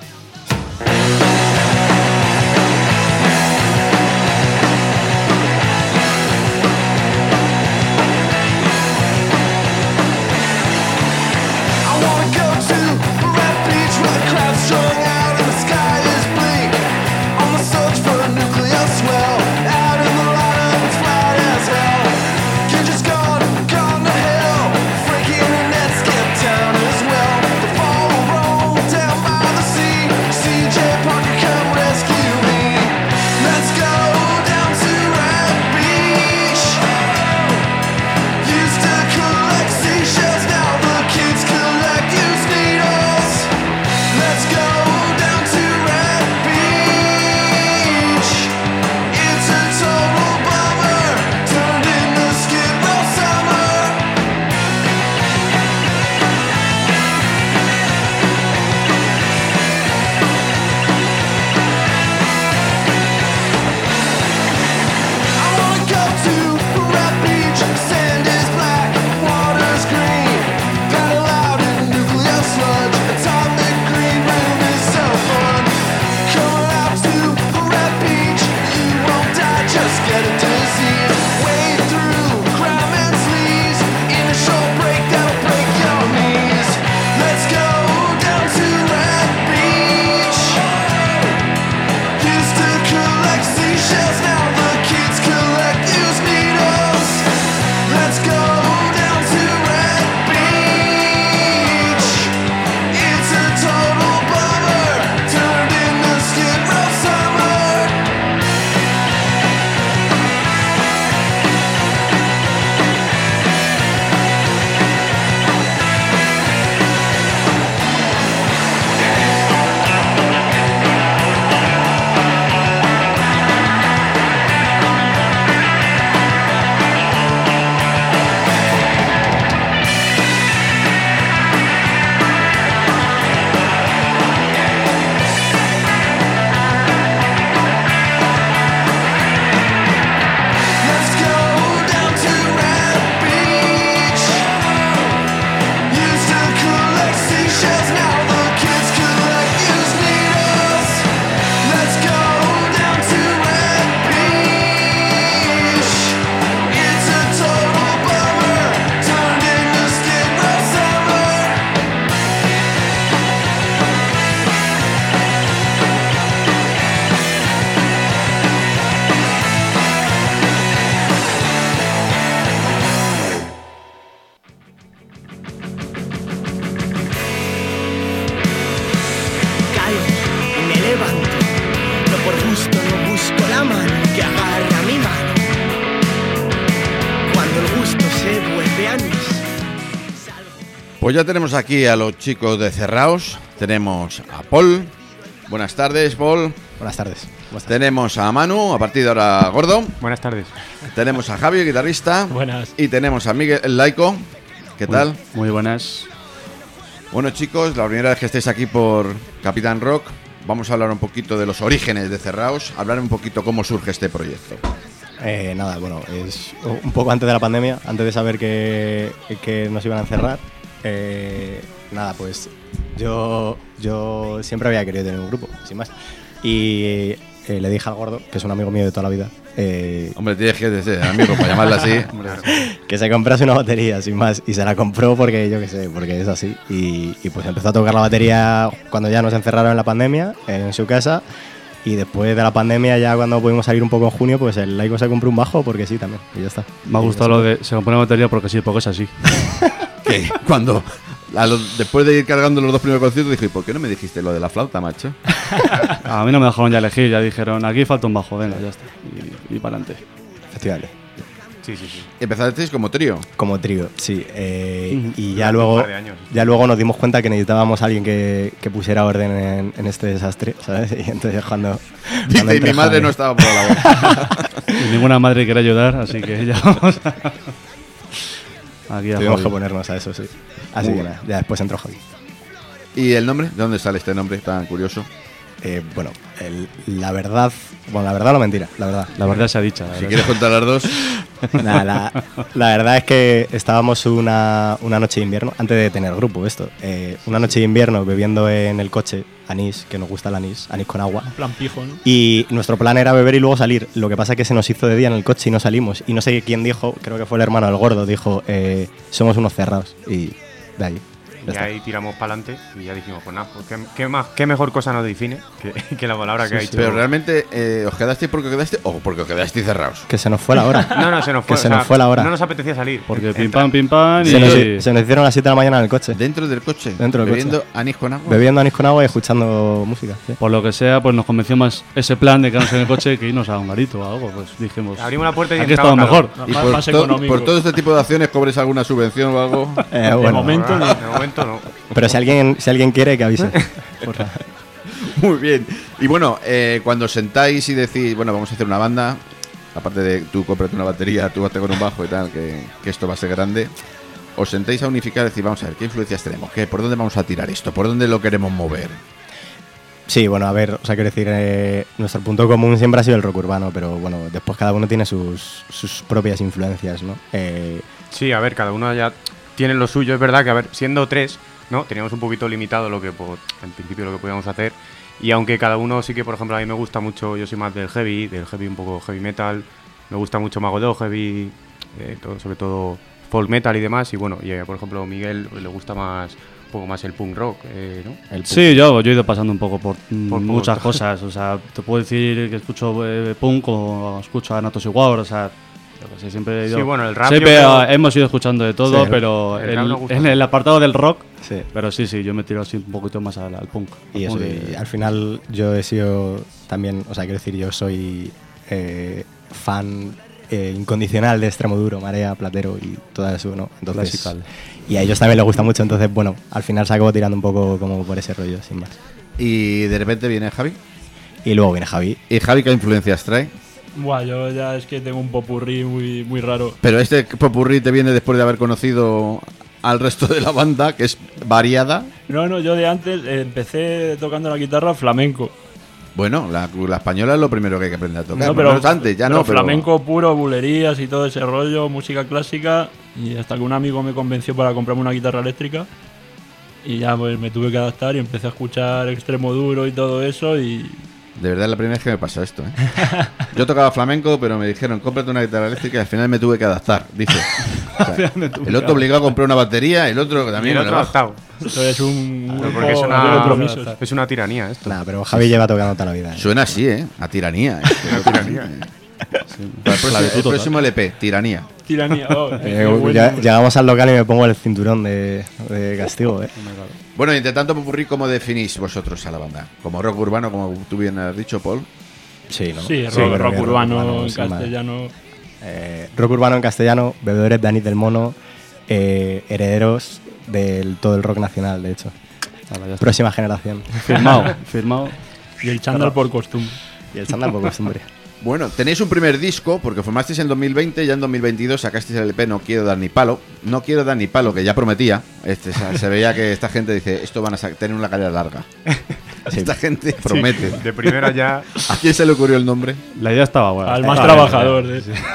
Pues ya tenemos aquí a los chicos de Cerraos. Tenemos a Paul. Buenas tardes, Paul. Buenas tardes. Buenas tardes. Tenemos a Manu, a partir de ahora Gordo. Buenas tardes. Tenemos a Javi, el guitarrista. Buenas. Y tenemos a Miguel, el laico. ¿Qué muy, tal? Muy buenas. Bueno, chicos, la primera vez que estéis aquí por Capitán Rock, vamos a hablar un poquito de los orígenes de Cerraos, hablar un poquito cómo surge este proyecto. Eh, nada, bueno, es un poco antes de la pandemia, antes de saber que, que nos iban a encerrar. Eh, nada, pues yo, yo siempre había querido tener un grupo, sin más. Y eh, le dije al Gordo, que es un amigo mío de toda la vida. Eh, Hombre, tienes que ser amigo para llamarla así. Que se comprase una batería, sin más. Y se la compró porque, yo qué sé, porque es así. Y, y pues empezó a tocar la batería cuando ya nos encerraron en la pandemia, en su casa. Y después de la pandemia, ya cuando pudimos salir un poco en junio, pues el laico se compró un bajo porque sí también. Y ya está. Me ha gustado lo de se compró una batería porque sí, porque es así. ¿Qué? Cuando a los, después de ir cargando los dos primeros conciertos dije, ¿y por qué no me dijiste lo de la flauta, macho? A mí no me dejaron ya elegir, ya dijeron, aquí falta un bajo, venga, ya está. Y, y para adelante. Efectivamente. Sí, sí, sí. ¿Empezasteis como trío? Como trío, sí. Eh, Uh-huh. Y ya luego, años, sí. ya luego nos dimos cuenta que necesitábamos a alguien que, que pusiera orden en, en este desastre, ¿sabes? Y entonces cuando... cuando Dice, y entré mi madre Javi- no estaba por la voz. Y ninguna madre quiere ayudar, así que ya vamos a... Aquí a Tuvimos Javi. que ponernos a eso, sí. Así Muy que bueno. nada, ya después entró Javi. ¿Y el nombre? ¿De dónde sale este nombre tan curioso? Eh, bueno, el- la verdad, bueno, la verdad o la mentira, la verdad. La verdad se ha dicho. Si quieres contar las dos. Nada, la, la verdad es que estábamos una, una noche de invierno, antes de tener grupo esto, eh, una noche de invierno bebiendo en el coche anís, que nos gusta el anís, anís con agua. En plan pijo, ¿no? Y nuestro plan era beber y luego salir. Lo que pasa es que se nos hizo de día en el coche y no salimos. Y no sé quién dijo, creo que fue el hermano del gordo, dijo, eh, somos unos cerrados. Y de ahí. Y ahí tiramos para adelante y ya dijimos, pues nada, pues qué, qué, más, qué mejor cosa nos define que, que la palabra que ha dicho. Pero realmente, eh, ¿os quedasteis porque os quedasteis o porque os quedasteis cerrados? Que se nos fue la hora. No, no, se nos fue. Que se o sea, nos fue la hora. No nos apetecía salir. Porque pim pam, pim pam. Se y... nos, se nos hicieron las siete de la mañana en el coche. ¿Dentro del coche? Dentro del bebiendo coche. anís con agua. Bebiendo anís con agua y escuchando música. ¿sí? Por lo que sea, pues nos convenció más ese plan de quedarnos en el coche que irnos a un garito o algo. Pues dijimos, Abrimos la puerta y aquí entraba estamos calor. mejor. Y Más- por, más to- económico. por todo este tipo de acciones cobres alguna subvención o algo. Eh, De bueno, momento no. De momento no. pero si alguien, si alguien quiere, que avise. Porfa. Muy bien. Y bueno, eh, cuando os sentáis y decís, bueno, vamos a hacer una banda, aparte de tú cómprate una batería, tú hazte con un bajo y tal, que, que esto va a ser grande, os sentáis a unificar y decir, vamos a ver, ¿qué influencias tenemos? ¿Qué, ¿Por dónde vamos a tirar esto? ¿Por dónde lo queremos mover? Sí, bueno, a ver, o sea, quiero decir, eh, nuestro punto común siempre ha sido el rock urbano, pero bueno, después cada uno tiene sus, sus propias influencias, ¿no? Eh, Sí, a ver, cada uno ya tiene lo suyo. Es verdad que, a ver, siendo tres, ¿no? Teníamos un poquito limitado lo que, pues, en principio, lo que podíamos hacer. Y aunque cada uno sí que, por ejemplo, a mí me gusta mucho, yo soy más del heavy, del heavy un poco heavy metal, me gusta mucho Magodó, heavy, eh, todo, sobre todo folk metal y demás. Y bueno, y, eh, por ejemplo, Miguel le gusta más, un poco más el punk rock, eh, ¿no? el punk. Sí, yo, yo he ido pasando un poco por, mm, Por muchas poco. cosas. O sea, te puedo decir que escucho eh, punk o escucho a Natos y War, o sea, yo qué sé, siempre he ido- Sí, bueno, el rap siempre yo creo- ah, hemos ido escuchando de todo, Sí, pero el el- rap nos gusta en el apartado del rock, Sí. pero sí, sí, yo me tiro así un poquito más al, al punk. Y Al eso, punk y de- al final yo he sido también, o sea, quiero decir, yo soy eh, fan eh, incondicional de Extremoduro, Marea, Platero y todo eso, ¿no? Entonces, Clasical. y a ellos también les gusta mucho, entonces, bueno, al final se acabó tirando un poco como por ese rollo, sin más. Y de repente viene Javi. Y luego viene Javi. ¿Y Javi qué influencias trae? Buah, yo ya es que tengo un popurrí muy, muy raro. Pero este popurrí te viene después de haber conocido al resto de la banda, que es variada. No, no, yo de antes eh, empecé tocando la guitarra flamenco. Bueno, la, la española es lo primero que hay que aprender a tocar. No, Bueno, pero, es antes, ya pero no, pero... flamenco puro, bulerías y todo ese rollo, música clásica. Y hasta que un amigo me convenció para comprarme una guitarra eléctrica. Y ya pues me tuve que adaptar y empecé a escuchar Extremoduro y todo eso. Y De verdad es la primera vez que me pasa esto, ¿eh? Yo tocaba flamenco, pero me dijeron, cómprate una guitarra eléctrica y al final me tuve que adaptar, dice. O sea, el otro obligado a comprar una batería, el otro Y también. el me otro la bajo. adaptado. esto es un Pero grupo porque es de una, compromisos. es una tiranía esto. Nada, pero Javi lleva tocando toda la vida. ¿eh? Suena así, ¿eh? A tiranía. ¿eh? Una tiranía. Para el próximo, el próximo L P, tiranía. Tiranía. Oh, Eh, qué bueno. ya- llegamos al local y me pongo el cinturón de, de castigo, ¿eh? Bueno, y entre tanto popurrí, ¿cómo definís vosotros a la banda? ¿Como rock urbano, como tú bien has dicho, Paul? Sí, ¿no? Sí, rock, creo que rock urbano en sin más. castellano. Eh, rock urbano en castellano, bebedores de anís del mono, eh, herederos del todo el rock nacional, de hecho. Ahora ya está. Próxima generación. Firmado, firmado. Y el chándal por costumbre. Y el chándal por costumbre. Bueno, tenéis un primer disco, porque formasteis en dos mil veinte, ya en dos mil veintidós sacasteis el L P No Quiero Dar Ni Palo. No Quiero Dar Ni Palo, que ya prometía. Este, se, se veía que esta gente dice, esto van a sa- tener una carrera larga. Esta gente promete. De primera ya. ¿A quién se le ocurrió el nombre? La idea estaba buena. Al más Estaba trabajador. buena. de-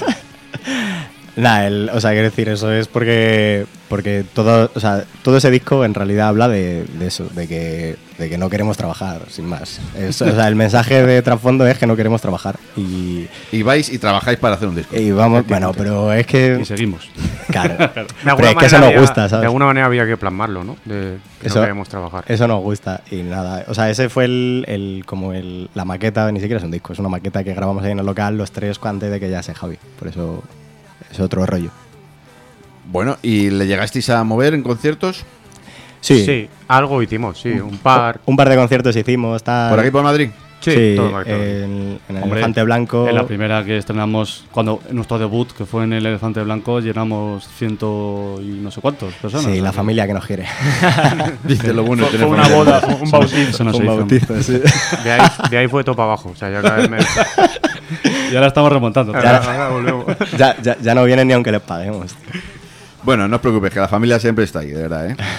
Nada, el- o sea, quiero decir, eso es porque porque todo, o sea, todo ese disco en realidad habla de, de eso, de que, de que no queremos trabajar, sin más. Es- o sea, el mensaje de trasfondo es que no queremos trabajar. Y, Y vais y trabajáis para hacer un disco. y vamos, bueno, pero es que. Y seguimos. Claro. De Pero alguna es que eso manera nos había- gusta, De ¿sabes? alguna manera había que plasmarlo, ¿no? De que Eso- no queremos trabajar. Eso nos gusta y nada, o sea, ese fue el, el como el, la maqueta, ni siquiera es un disco, es una maqueta que grabamos ahí en el local los tres antes de que ya se Javi, por eso es otro rollo. Bueno, ¿y le llegasteis a mover en conciertos? Sí, Sí, algo hicimos, sí, un par. un par de conciertos hicimos, tal. ¿Por aquí por Madrid? Sí, Sí, todo Madrid, todo Madrid. en, en el Hombre, Elefante Blanco. En la primera que estrenamos, cuando en nuestro debut, que fue en el Elefante Blanco, llenamos ciento y no sé cuántos personas. Sí, O sea la que- familia que nos quiere. Dice lo bueno de Fue tener una familia. boda, un un bautizo. Eso no se Un hizo. bautizo, sí. De ahí, de ahí fue todo para abajo. O sea, ya cada vez me. Y ahora estamos remontando. Ahora- ahora volvemos. ya, ya, ya no vienen ni aunque les paguemos. Bueno, no os preocupéis, que la familia siempre está ahí, de verdad, ¿eh?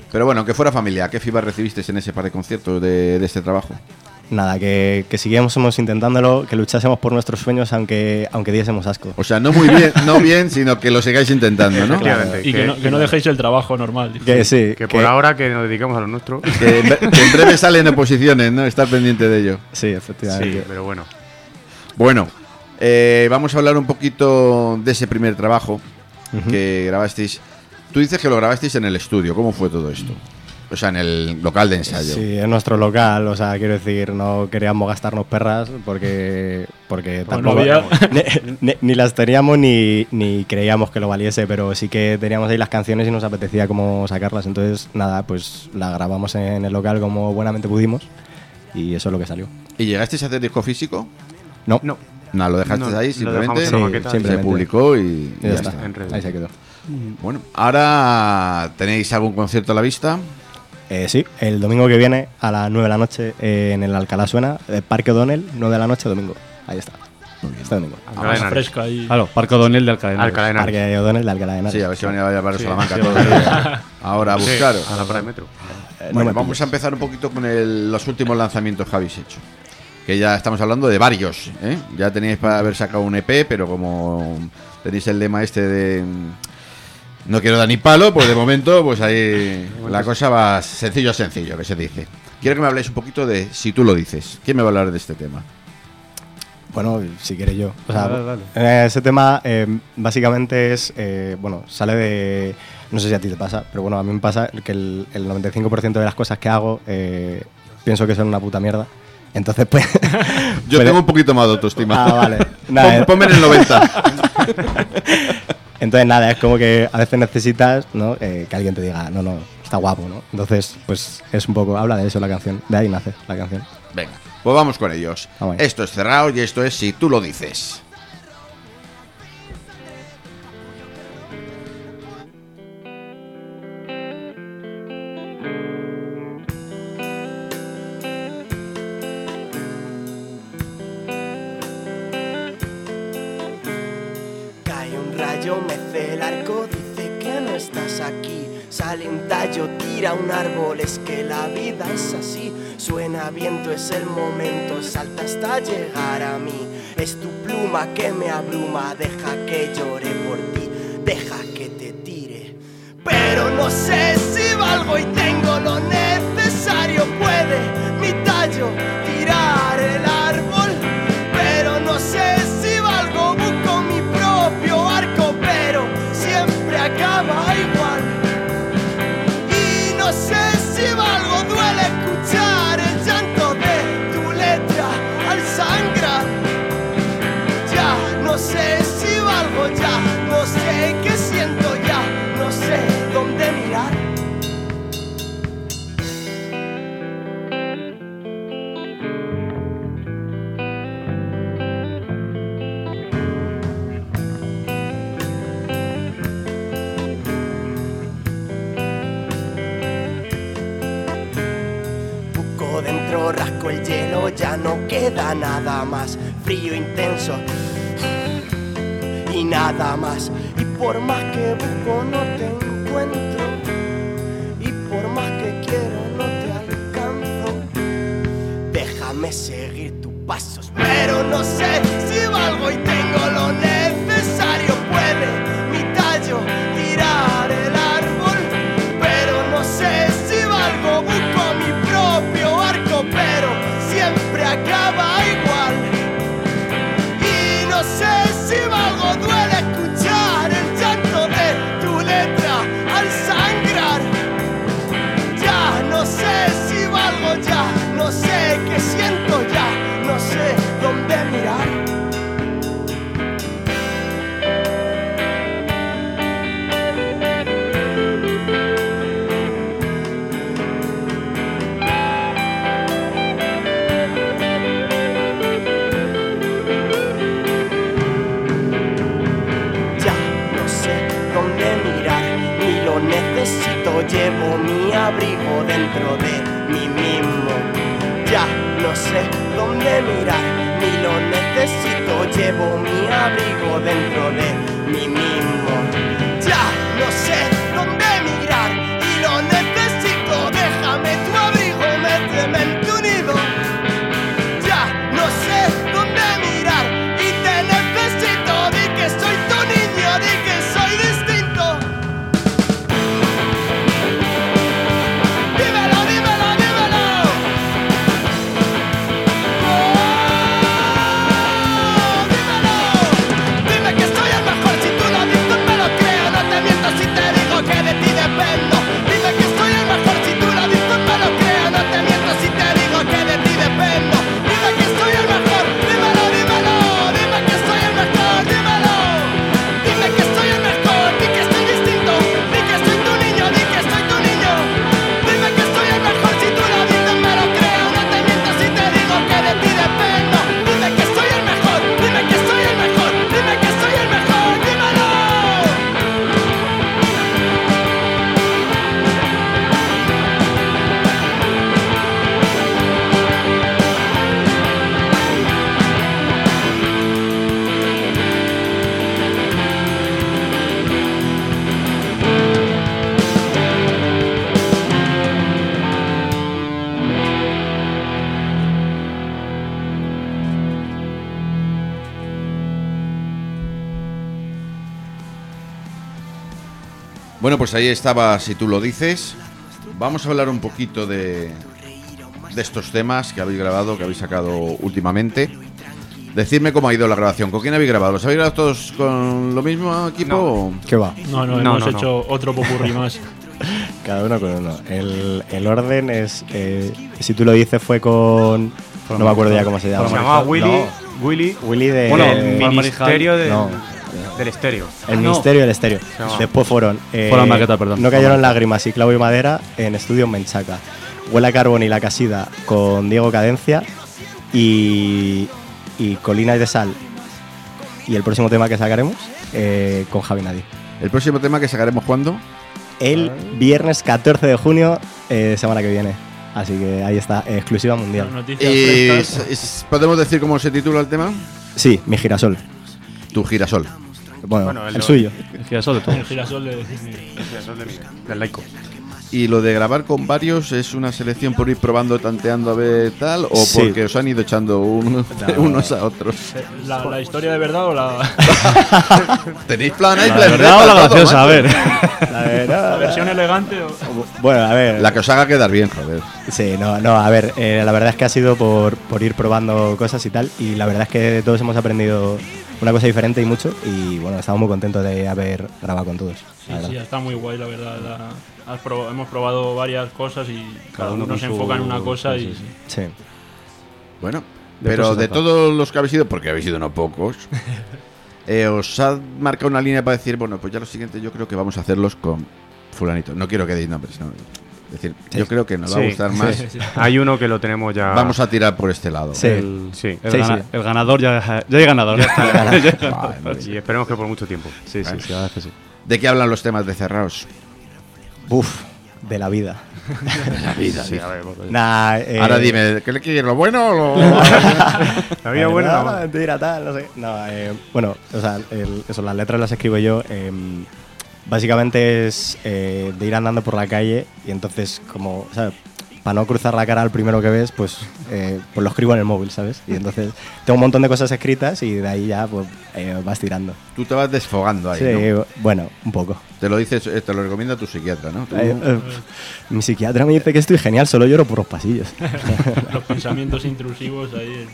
Pero bueno, que fuera familia, ¿qué feedback recibiste en ese par de conciertos de, de este trabajo? Nada, que, que siguiésemos intentándolo, que luchásemos por nuestros sueños aunque, aunque diésemos asco. O sea, no muy bien, no bien, sino que lo sigáis intentando, ¿no? Claro, y que, que, no, que no dejéis el trabajo normal. Que sí. Que por que, ahora que nos dedicamos a lo nuestro. Que en, que en breve salen oposiciones, ¿no? Estar pendiente de ello. Sí, efectivamente. Sí, pero bueno. Bueno, eh, vamos a hablar un poquito de ese primer trabajo uh-huh. que grabasteis. Tú dices que lo grabasteis en el estudio. ¿Cómo fue todo esto? O sea, en el local de ensayo. Sí, en nuestro local, o sea, quiero decir, no queríamos gastarnos perras porque porque bueno, tampoco no había... ni, ni, ni las teníamos ni, ni creíamos que lo valiese, pero sí que teníamos ahí las canciones y nos apetecía como sacarlas. Entonces, nada, pues la grabamos en el local como buenamente pudimos y eso es lo que salió. ¿Y llegasteis a hacer disco físico? No. No. No, lo dejasteis no, ahí simplemente, sí, simplemente se publicó y, y ya, ya está. está. Ahí se quedó. Bueno, ahora ¿tenéis algún concierto a la vista? Eh, sí, el domingo que viene a las nueve de la noche eh, en el Alcalá Suena, el Parque O'Donnell, nueve de la noche domingo. Ahí está. Este domingo. Alcalá de fresca ahí. Claro, Parque O'Donnell de Alcalá de Henares. Alcalá de Henares. Parque O'Donnell de Alcalá de Henares. Sí, a ver si van a ir a Barrio sí, Salamanca sí, todo sí. Ahora a buscaros. Sí, a la parada de metro. Eh, bueno, vamos a empezar un poquito con el, los últimos lanzamientos que habéis hecho. Que ya estamos hablando de varios, ¿eh? Ya teníais para haber sacado un E P, pero como tenéis el lema este de no quiero dar ni palo, pues de momento pues ahí la cosa va sencillo a sencillo, que se dice. Quiero que me habléis un poquito de Si tú lo dices. ¿Quién me va a hablar de este tema? Bueno, si quieres yo. O sea, dale, dale. Eh, ese tema eh, básicamente es, eh, bueno, sale de, no sé si a ti te pasa, pero bueno, a mí me pasa que el, el noventa y cinco por ciento de las cosas que hago eh, pienso que son una puta mierda. Entonces, pues... Yo tengo un poquito más de autoestima. Ah, vale. Nada, Pon, ponme en el noventa. Entonces, nada, es como que a veces necesitas, ¿no? Eh, que alguien te diga, no, no, está guapo, ¿no? Entonces, pues es un poco, habla de eso la canción. De ahí nace la canción. Venga, pues vamos con ellos. Vamos. Esto es Cerrado y esto es Si tú lo dices. Mece el arco, dice que no estás aquí. Sale un tallo, tira un árbol, es que la vida es así. Suena viento, es el momento, salta hasta llegar a mí. Es tu pluma que me abruma, deja que llore por ti, deja que te tire. Pero no sé si valgo y tengo lo necesario. Puede mi tallo tirar el árbol, pero no sé si valgo, busco mi propio arco, pero siempre acaba igual. Y no sé si valgo, duele escuchar el llanto de tu letra al sangrar. Ya no sé si valgo, ya no sé qué siento, ya no sé dónde mirar. Dentro rasco el hielo, ya no queda nada más. Frío intenso y nada más. Y por más que busco no te encuentro, y por más que quiero no te alcanzo. Déjame seguir tus pasos, pero no sé si valgo y tengo lo necesario. Puede mi tallo tirar el árbol, pero no sé si valgo, busco mi propio arco, pero siempre acaba igual. Y no sé si valgo, duele escuchar el llanto de tu letra al sangrar. Ya no sé si valgo, ya no sé qué siento, ya no sé dónde mirar. Necesito, llevo mi abrigo dentro de mí mismo. Ya no sé dónde mirar, ni lo necesito, llevo mi abrigo dentro de mí mismo. Ya no sé dónde mirar, y lo necesito. Bueno, pues ahí estaba, si tú lo dices. Vamos a hablar un poquito de, de estos temas que habéis grabado, que habéis sacado últimamente. Decidme cómo ha ido la grabación. ¿Con quién habéis grabado? ¿Los habéis grabado todos con lo mismo equipo? No. ¿Qué va? No, no, No, hemos no, hecho otro popurrí más. Cada uno con uno. El, el orden es, eh, si tú lo dices, fue con... No me acuerdo ya cómo se llama. Se llamaba Willy. No. Willy. Willy de... Bueno, eh, el Ministerio del, no. del Estéreo. El No. Ministerio del Estéreo. llama. Después fueron... eh, Fue la maqueta, perdón. No Fue cayeron la lágrimas y clavo y madera en Estudio Menchaca. Huela Carbón y La Casida con Diego Cadencia. Y, y Colinas de Sal. Y el próximo tema que sacaremos eh, con Javi Nadie. ¿El próximo tema que sacaremos cuándo? El viernes catorce de junio, eh, semana que viene. Así que ahí está, eh, exclusiva mundial. Noticias Y frescas. s- s- ¿podemos decir cómo se titula el tema? Sí, mi girasol. Tu girasol. Bueno, Bueno, el, el- suyo. El girasol de todos. El girasol de... Del laico. ¿Y lo de grabar con varios es una selección por ir probando, tanteando a ver tal? ¿O Sí. porque os han ido echando un- unos a otros? ¿La, la historia de verdad o la, ¿Tenéis plan ahí? ¿La plan verdad o la Z, todo, graciosa? A macho? ver. La verdad, la versión elegante? O... Bueno, a ver. La que os haga quedar bien, joder. Sí, no, no, a ver, eh, la verdad es que ha sido por, por ir probando cosas y tal. Y la verdad es que todos hemos aprendido una cosa diferente y mucho. Y bueno, estamos muy contentos de haber grabado con todos. Sí, la verdad. sí, está muy guay, la verdad. La- has prob- hemos probado varias cosas y cada uno, con se su- enfoca en una cosa sí, y... sí, Sí. Bueno, De pero eso se de trata. todos los que habéis ido, porque habéis ido no pocos, eh, os ha marcado una línea para decir, bueno, pues ya lo siguiente yo creo que vamos a hacerlos con fulanito. No quiero que deis nombres, no. Es decir, yo creo que nos va a Sí, gustar sí, más. sí. Hay uno que lo tenemos ya. Vamos a tirar por este lado. Sí. El, Sí. el Sí, gana- sí. el ganador ya, ya hay ganador. Y esperemos que por mucho tiempo. Sí, sí, sí, a veces sí. ¿De qué hablan los temas de Cerraos? Uf, de la vida. La vida. Sí, a ver, porque- Nah, eh, Ahora dime, ¿qué le quieres? ¿Lo bueno o lo.? La vida buena. no, la mala. mentira, tal, no sé. No, eh, bueno, o sea, el- eso, las letras las escribo yo. eh, básicamente es eh, de ir andando por la calle y entonces, como, o sea, para no cruzar la cara al primero que ves, pues, eh, pues lo escribo en el móvil, ¿sabes? Y entonces tengo un montón de cosas escritas y de ahí ya pues eh, vas tirando. Tú te vas desfogando ahí, Sí, ¿no? bueno, un poco. Te lo dices, eh, te lo recomienda tu psiquiatra, ¿no? Tú- Eh, eh, mi psiquiatra me dice que estoy genial, solo lloro por los pasillos. Los pensamientos intrusivos ahí.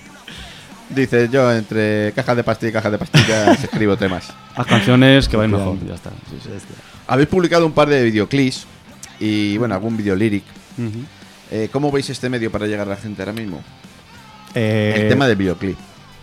Dices, yo entre cajas de pastillas y cajas de pastillas escribo temas. Las canciones que vayan mejor, ya está. Sí, sí. Habéis publicado un par de videoclips y, bueno, algún videolyric. Ujú. Eh, ¿Cómo veis este medio para llegar a la gente ahora mismo? Eh, El tema del videoclip.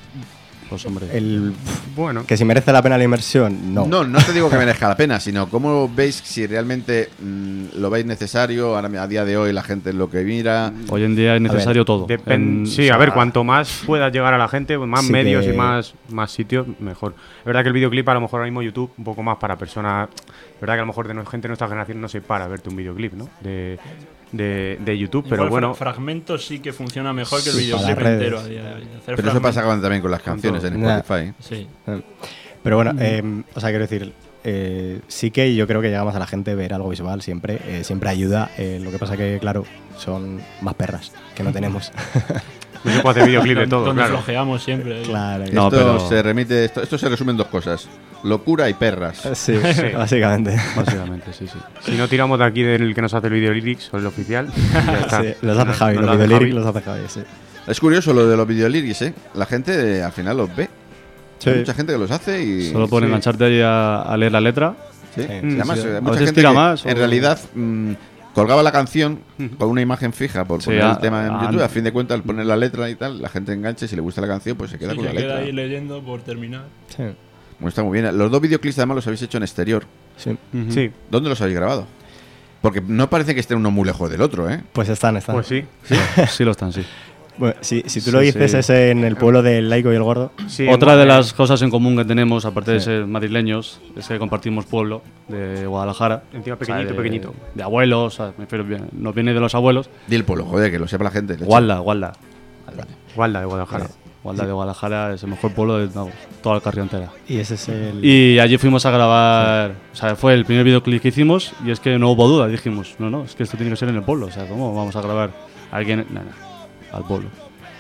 Pues hombre. el, Bueno. que si merece la pena la inversión, no. No, no te digo que merezca la pena, sino cómo veis si realmente mm, lo veis necesario. Ahora, a día de hoy la gente es lo que mira. Hoy en día es necesario todo. Depen- En- sí, o sea, a ver, cuanto más puedas llegar a la gente, pues más Sí medios que- y más, más sitios, mejor. Es verdad que el videoclip, a lo mejor ahora mismo YouTube, un poco más para personas. Es verdad que a lo mejor de no- gente de nuestra generación no se para a verte un videoclip, ¿no? De, de, de YouTube, pero Igual bueno. fra- fragmentos sí que funciona mejor que el Sí, para videoclip las entero a redes. día de hoy. Hacer Pero eso fragmentos- pasa con- también con las canciones en Nah. Spotify. Sí. Pero bueno, eh, o sea, quiero decir, eh, sí que yo creo que llegamos a la gente ver algo visual siempre, eh, siempre ayuda. eh, lo que pasa que, claro, son más perras que no tenemos. No se puede hacer videoclip de todo, Donde claro. flojeamos siempre. ¿eh? claro. No, esto pero- se remite, esto, esto se resume en dos cosas: locura y perras. Sí, básicamente. Básicamente, sí, sí. Si no tiramos de aquí del que nos hace el video lyrics o el oficial, y ya está. Sí, los hace Nos- Javi, nos los hace videolyrics Javi. los hace Javi, sí. Es curioso lo de los videolyrics, ¿eh? La gente eh, al final los ve. Sí. Hay mucha gente que los hace y. Solo por sí, engancharte ahí a, a leer la letra. sí. Sí, Y sí, además, sí. eh, A mucha veces gente tira que, más, en o- realidad mm, colgaba la canción con una imagen fija por Sí, poner a- el tema en a- YouTube. A fin de cuentas, al poner la letra y tal, la gente engancha y si le gusta la canción, pues se queda Sí, con se la queda letra. ahí leyendo por terminar. Sí. Bueno, está muy bien. Los dos videoclips además los habéis hecho en exterior. Sí. Sí, ¿Dónde los habéis grabado? Porque no parece que estén uno muy lejos del otro, ¿eh? Pues están, están. pues sí. Sí lo están, sí. Bueno, si, si tú Sí, lo dices sí. es en el pueblo del Laico y el Gordo. Sí, Otra de bueno, las cosas en común que tenemos, aparte de Sí. ser madrileños, es que compartimos pueblo de Guadalajara. Encima O sea, pequeñito, de, pequeñito. De abuelos, o sea, me refiero bien, nos viene de los abuelos. Di el pueblo, joder, que lo sepa la gente. leche. Gualda, Gualda. Gualda de Guadalajara. Gualda de Guadalajara es el mejor pueblo de vamos, toda la carrera entera. Y ese es el. Y allí fuimos a grabar, o sea, fue el primer videoclip que hicimos y es que no hubo duda, dijimos, no, no, es que esto tiene que ser en el pueblo, o sea, ¿cómo vamos a grabar a alguien? No, no, al pueblo.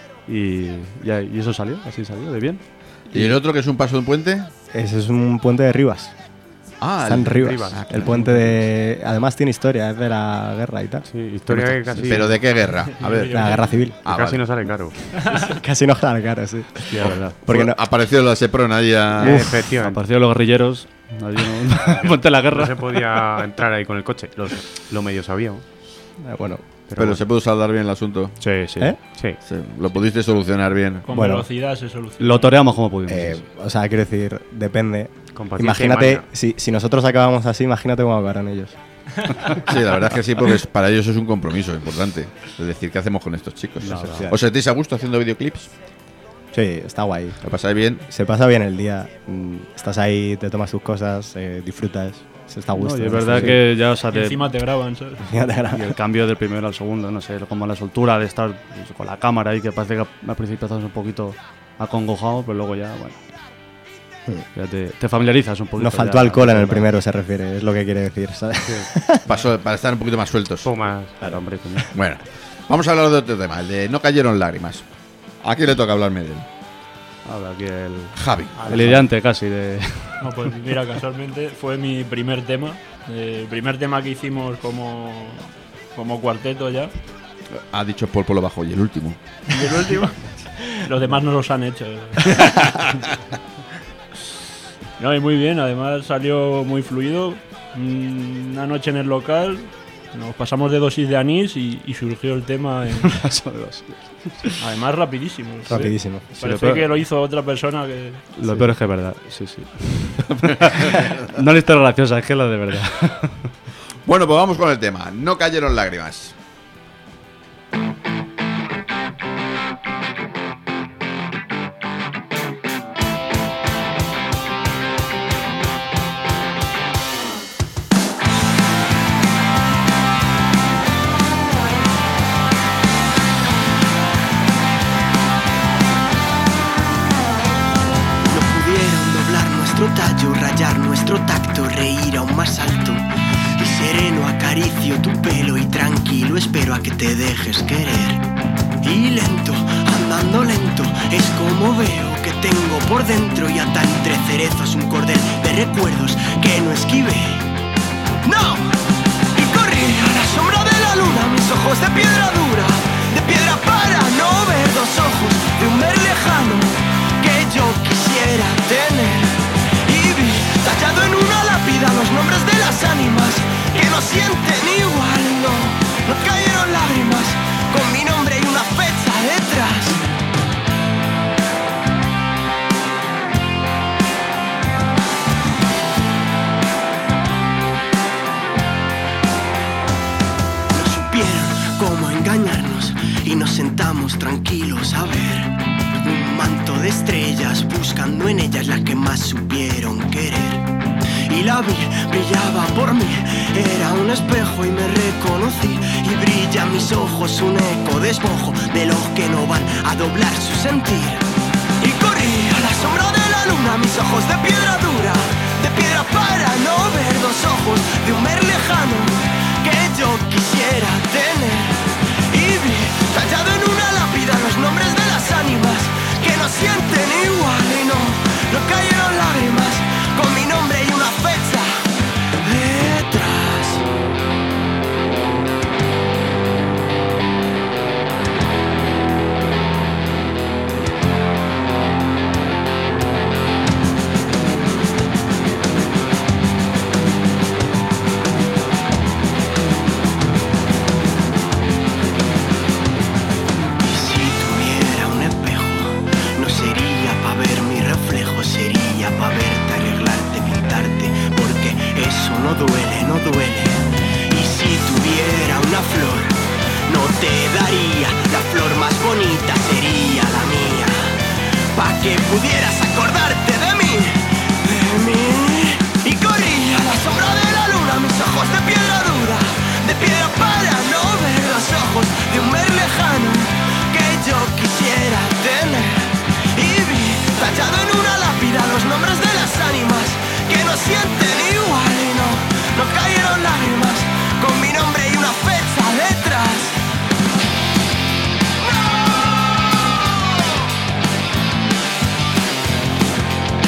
Y, ya- y eso salió, así salió, de bien. ¿Y el otro que es un paso de un puente? Ese es un puente de Rivas. Ah, Está en el Rivas. Rivas. Ah, el claro. puente de... Además tiene historia, es de la guerra y tal. Sí, historia que casi... ¿Pero de qué guerra? A ver. La guerra civil. Ah, casi vale. no sale caro. Casi no jala cara, sí. Sí, la verdad. Porque no, Apareció la Sepron ahí a... Eh, Efectivamente. Aparecieron los guerrilleros. Allí no, ponte la No guerra. se podía entrar ahí con el coche. Los, lo medio sabíamos. eh, bueno, Pero, bueno. se pudo saldar bien el asunto. Sí, sí. ¿eh? Sí. Sí, lo pudiste solucionar bien. Con Bueno. velocidad se soluciona. Lo toreamos como pudimos. Eh, o sea, quiero decir, depende. Con paciencia y Imagínate, maña. si, si nosotros acabamos así, imagínate cómo acabarán ellos. Sí, la verdad es que sí, porque es- para ellos es un compromiso importante. Es decir, ¿qué hacemos con estos chicos? No, no. ¿Os sentís a gusto haciendo videoclips? Sí, está guay. ¿Lo pasáis bien? Se pasa bien el día. mm, Estás ahí, te tomas tus cosas, eh, disfrutas. Se está a No, gusto. y es verdad Sí. que ya, o sea, Y de- encima te graban, ¿sabes? y el cambio del primero al segundo, no sé, como la soltura de estar pues, con la cámara ahí, que parece que al principio estás un poquito acongojado, pero luego ya, bueno, ya te, te familiarizas un poquito. No faltó ya, alcohol en el ya. primero, se refiere, es lo que quiere decir, ¿sabes? Pasó, para estar un poquito más sueltos. Un poco más. Claro, hombre, coño. Bueno, vamos a hablar de otro tema, el de No cayeron lágrimas. ¿A quién le toca hablarme de él? Ahora aquí el, Javi. el ideante casi de... No, pues mira, casualmente fue mi primer tema. eh, El primer tema que hicimos como, como cuarteto ya. Ha dicho Paul por lo bajo y el último. Y el último. Los demás no los han hecho. No, y muy bien, además salió muy fluido. Mm, Una noche en el local, nos pasamos de dosis de anís y, y surgió el tema. En, además, rapidísimo. ¿sí? Rapidísimo. Sí, lo Parece peor- que lo hizo otra persona que. Lo peor es que es verdad, sí, sí. No la historia graciosa, es que la de verdad. Bueno, pues vamos con el tema. No cayeron lágrimas. No pudieron doblar nuestro tallo, rayar nuestro tacto, reír aún más alto. Y sereno acaricio tu pelo y tranquilo espero a que te dejes querer. Y lento, andando lento, es como veo que tengo por dentro y ata entre cerezos un cordel de recuerdos que no esquivé. ¡No! Y corrí a la sombra de la luna, mis ojos de piedra dura, de piedra para no ver dos ojos de un ver lejano que yo quisiera tener. Y vi tallado en una lápida los nombres de las ánimas que no sienten igual, no, no cayeron lágrimas con mi nombre y una fecha detrás. No supieron cómo engañarnos y nos sentamos tranquilos a ver un manto de estrellas buscando en ellas las que más supieron querer. Y la vi, brillaba por mí, era un espejo y me reconocí. Y brilla en mis ojos un eco despojo de los que no van a doblar su sentir. Y corrí a la sombra de la luna, mis ojos de piedra dura, de piedra para no ver dos ojos de un ver lejano que yo quisiera tener. Y vi tallado en una lápida los nombres de las ánimas que no sienten igual y no, no cayeron lágrimas con mi nombre y una fecha detrás. Y si tuviera un espejo, no sería pa' ver mi reflejo, sería pa' verte, arreglarte, pintarte, porque eso no duele, no duele. Y si tuviera una flor, no te daría la flor más bonita, sería la mía, pa' que pudieras acordarte de mí, de mí. Y corrí a la sombra de la luna, mis ojos de piedra dura, de piedra para no ver los ojos de un ver lejano que yo quisiera tener. Y vi tallado en una lápida los nombres de las ánimas que no sienten igual y no, no cayeron lágrimas con mi nombre y una fecha detrás. ¡No!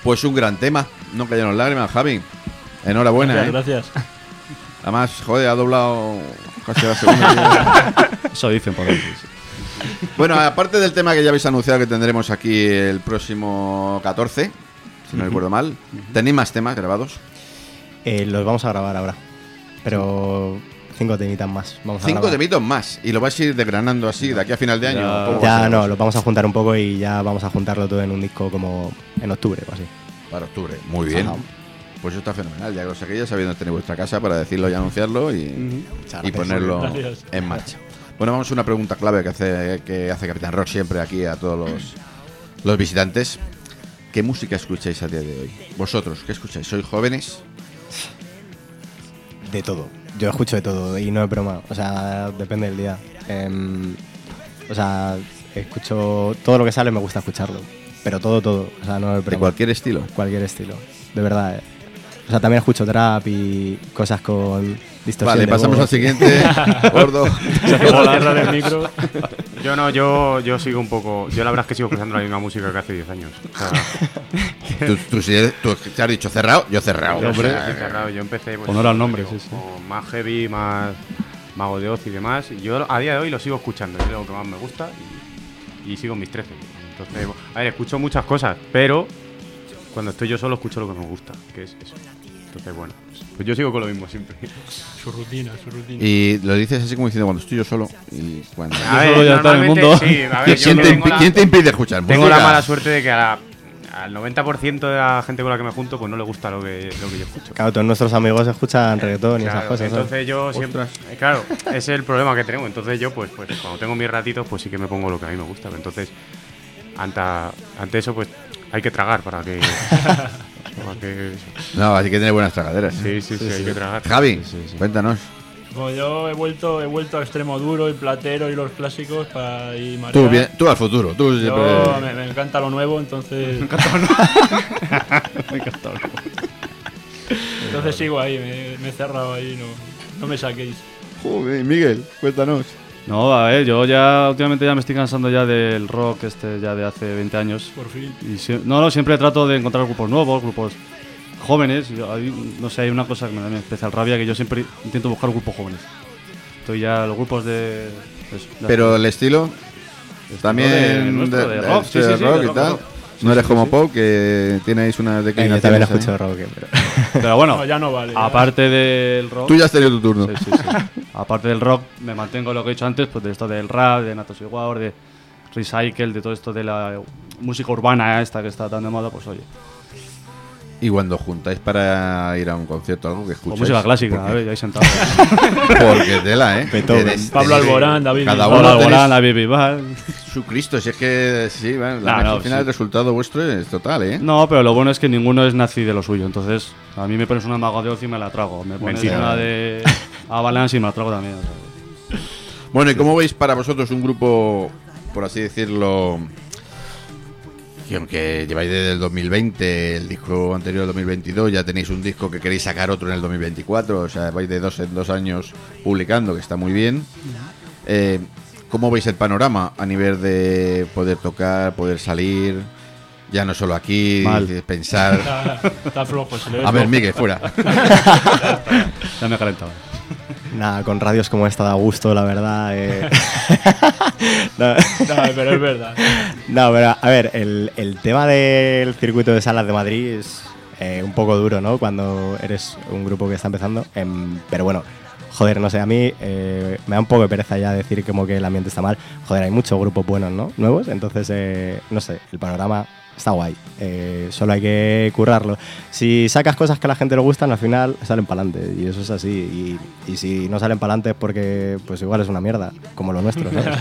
Pues un gran tema. No cayeron lágrimas, Javi. Enhorabuena, Gracias, ¿eh? gracias. Además, joder, ha doblado casi la segunda. Eso dicen por ahí. Bueno, aparte del tema que ya habéis anunciado que tendremos aquí el próximo catorce, si no recuerdo mal, ¿tenéis más temas grabados? Eh, los vamos a grabar ahora. Pero cinco temitas más. Vamos a Cinco grabar. temitos más. ¿Y lo vais a ir desgranando así de aquí a final de año? Ya- ¿Cómo va a Ya ser? no, los vamos a juntar un poco y ya vamos a juntarlo todo en un disco como en octubre o así. Para octubre. Muy bien. Ajá. Pues eso está fenomenal. Ya que lo saquéis, ya sabiendo tener vuestra casa para decirlo y anunciarlo y, Muchas y gracias. ponerlo Gracias. en marcha. Bueno, vamos a una pregunta clave que hace, que hace Capitán Rock siempre aquí a todos los, los visitantes. ¿Qué música escucháis a día de hoy? Vosotros, ¿qué escucháis? ¿Sois jóvenes? De todo. Yo escucho de todo y no es broma. O sea, depende del día. Em, o sea, escucho todo lo que sale, me gusta escucharlo. Pero todo, todo. O sea, no es broma. ¿De cualquier estilo? Cualquier estilo. De verdad, eh. O sea, también escucho trap y cosas con distorsión Vale, de pasamos voz. al siguiente. Gordo. Cierra el micro. Yo no, yo, yo sigo un poco. Yo la verdad es que sigo escuchando la misma música que hace diez años. O sea, ¿Tú, tú, sí eres- tú te has dicho cerrado? Yo cerrado. yo, hombre. sí, cerrado, yo empecé. Pues, Honor al nombre, sí, sí. como más heavy, más Mago de Oz y demás. Y yo a día de hoy lo sigo escuchando, es lo que más me gusta y, y sigo en mis trece. Entonces, a ver, escucho muchas cosas, pero cuando estoy yo solo escucho lo que me gusta, que es eso. Entonces, bueno, pues yo sigo con lo mismo siempre. Su rutina, su rutina. Y lo dices así como diciendo cuando estoy yo solo y cuando... A solo ya está en el normalmente, mundo. sí, a ver, ¿Quién, yo quién te, tengo impi- la- quién te impide escuchar Tengo música? la mala suerte de que a la- al noventa por ciento de la gente con la que me junto pues no le gusta lo que, lo que yo escucho. Claro, todos nuestros amigos escuchan reggaetón y Claro, esas cosas. ¿sabes? entonces yo siempre, eh, claro, ese es el problema que tenemos. Entonces yo pues, pues cuando tengo mis ratitos pues sí que me pongo lo que a mí me gusta. Entonces ante, ante eso pues hay que tragar para que, para que No, así que tiene buenas tragaderas. sí, sí, sí, hay que tragar. Javi, cuéntanos. Pues yo he vuelto, he vuelto a extremo duro y platero y los clásicos para ir Tú, bien, tú al futuro. Tú Yo siempre... me, me encanta lo nuevo, entonces. Me encanta lo- me encanta lo- Entonces sigo ahí, me, me he cerrado ahí, no, no me saquéis. Joder, Miguel, cuéntanos. No, a ver, yo ya últimamente ya me estoy cansando ya del rock este ya de hace veinte años. Por fin. Y sie- no, no, siempre trato de encontrar grupos nuevos, grupos jóvenes. Yo- hay- no sé, hay una cosa que me da mi especial rabia, que yo siempre intento buscar grupos jóvenes. Estoy ya los grupos de... pues, de- Pero el estilo... También de nuestro, de rock, sí, sí, de sí, rock de y rock, tal. rock. No eres sí, como sí. Paul, que tenéis una Eh, declinación. yo también escucho rock, eh, pero... Pero bueno, No, ya no vale. ya. aparte del rock... Tú ya has tenido tu turno. Sí, sí, sí. Aparte del rock, me mantengo lo que he dicho antes, pues de esto del rap, de Natos Igual, de Recycle, de todo esto de la música urbana esta que está tan de moda, pues oye. Y cuando juntáis para ir a un concierto, algo que O escucháis. música clásica, porque- a ver, ahí sentado. Porque tela, ¿eh? Beethoven. Tenéis- Pablo tenéis- Alborán, David Cada Bisbal. uno Hola, tenéis Alborán, David Bisbal. su Cristo, si es que sí, bueno, la No, no, al final sí. el resultado vuestro es total, ¿eh? No, pero lo bueno es que ninguno es nazi de lo suyo, entonces a mí me pones una Mago de Oz y me la trago. Me pones Mentira. una de Avalanche y me la trago también. o sea. Bueno, ¿y cómo veis para vosotros un grupo, por así decirlo, que aunque lleváis desde el dos mil veinte, el disco anterior del dos mil veintidós, ya tenéis un disco que queréis sacar otro en el dos mil veinticuatro, o sea, vais de dos en dos años publicando, que está muy bien. Eh, ¿Cómo veis el panorama a nivel de poder tocar, poder salir? Ya no solo aquí, Mal. pensar... Está, está flojo, se le ve A ver, flojo. Miguel, fuera. Ya me he calentado. Nada, con radios como esta da gusto, la verdad. eh. no, No, pero es verdad. no, pero a ver, el, el tema del circuito de salas de Madrid es eh, un poco duro, ¿no? Cuando eres un grupo que está empezando. Em, pero bueno, joder, no sé, a mí eh, me da un poco de pereza ya decir como que el ambiente está mal. Joder, hay muchos grupos buenos, ¿no? Nuevos, entonces, eh, no sé, el panorama está guay. Eh, solo hay que currarlo. Si sacas cosas que a la gente le gustan, al final salen para adelante. Y eso es así. Y, y si no salen para adelante es porque pues igual es una mierda, como lo nuestro, ¿sabes?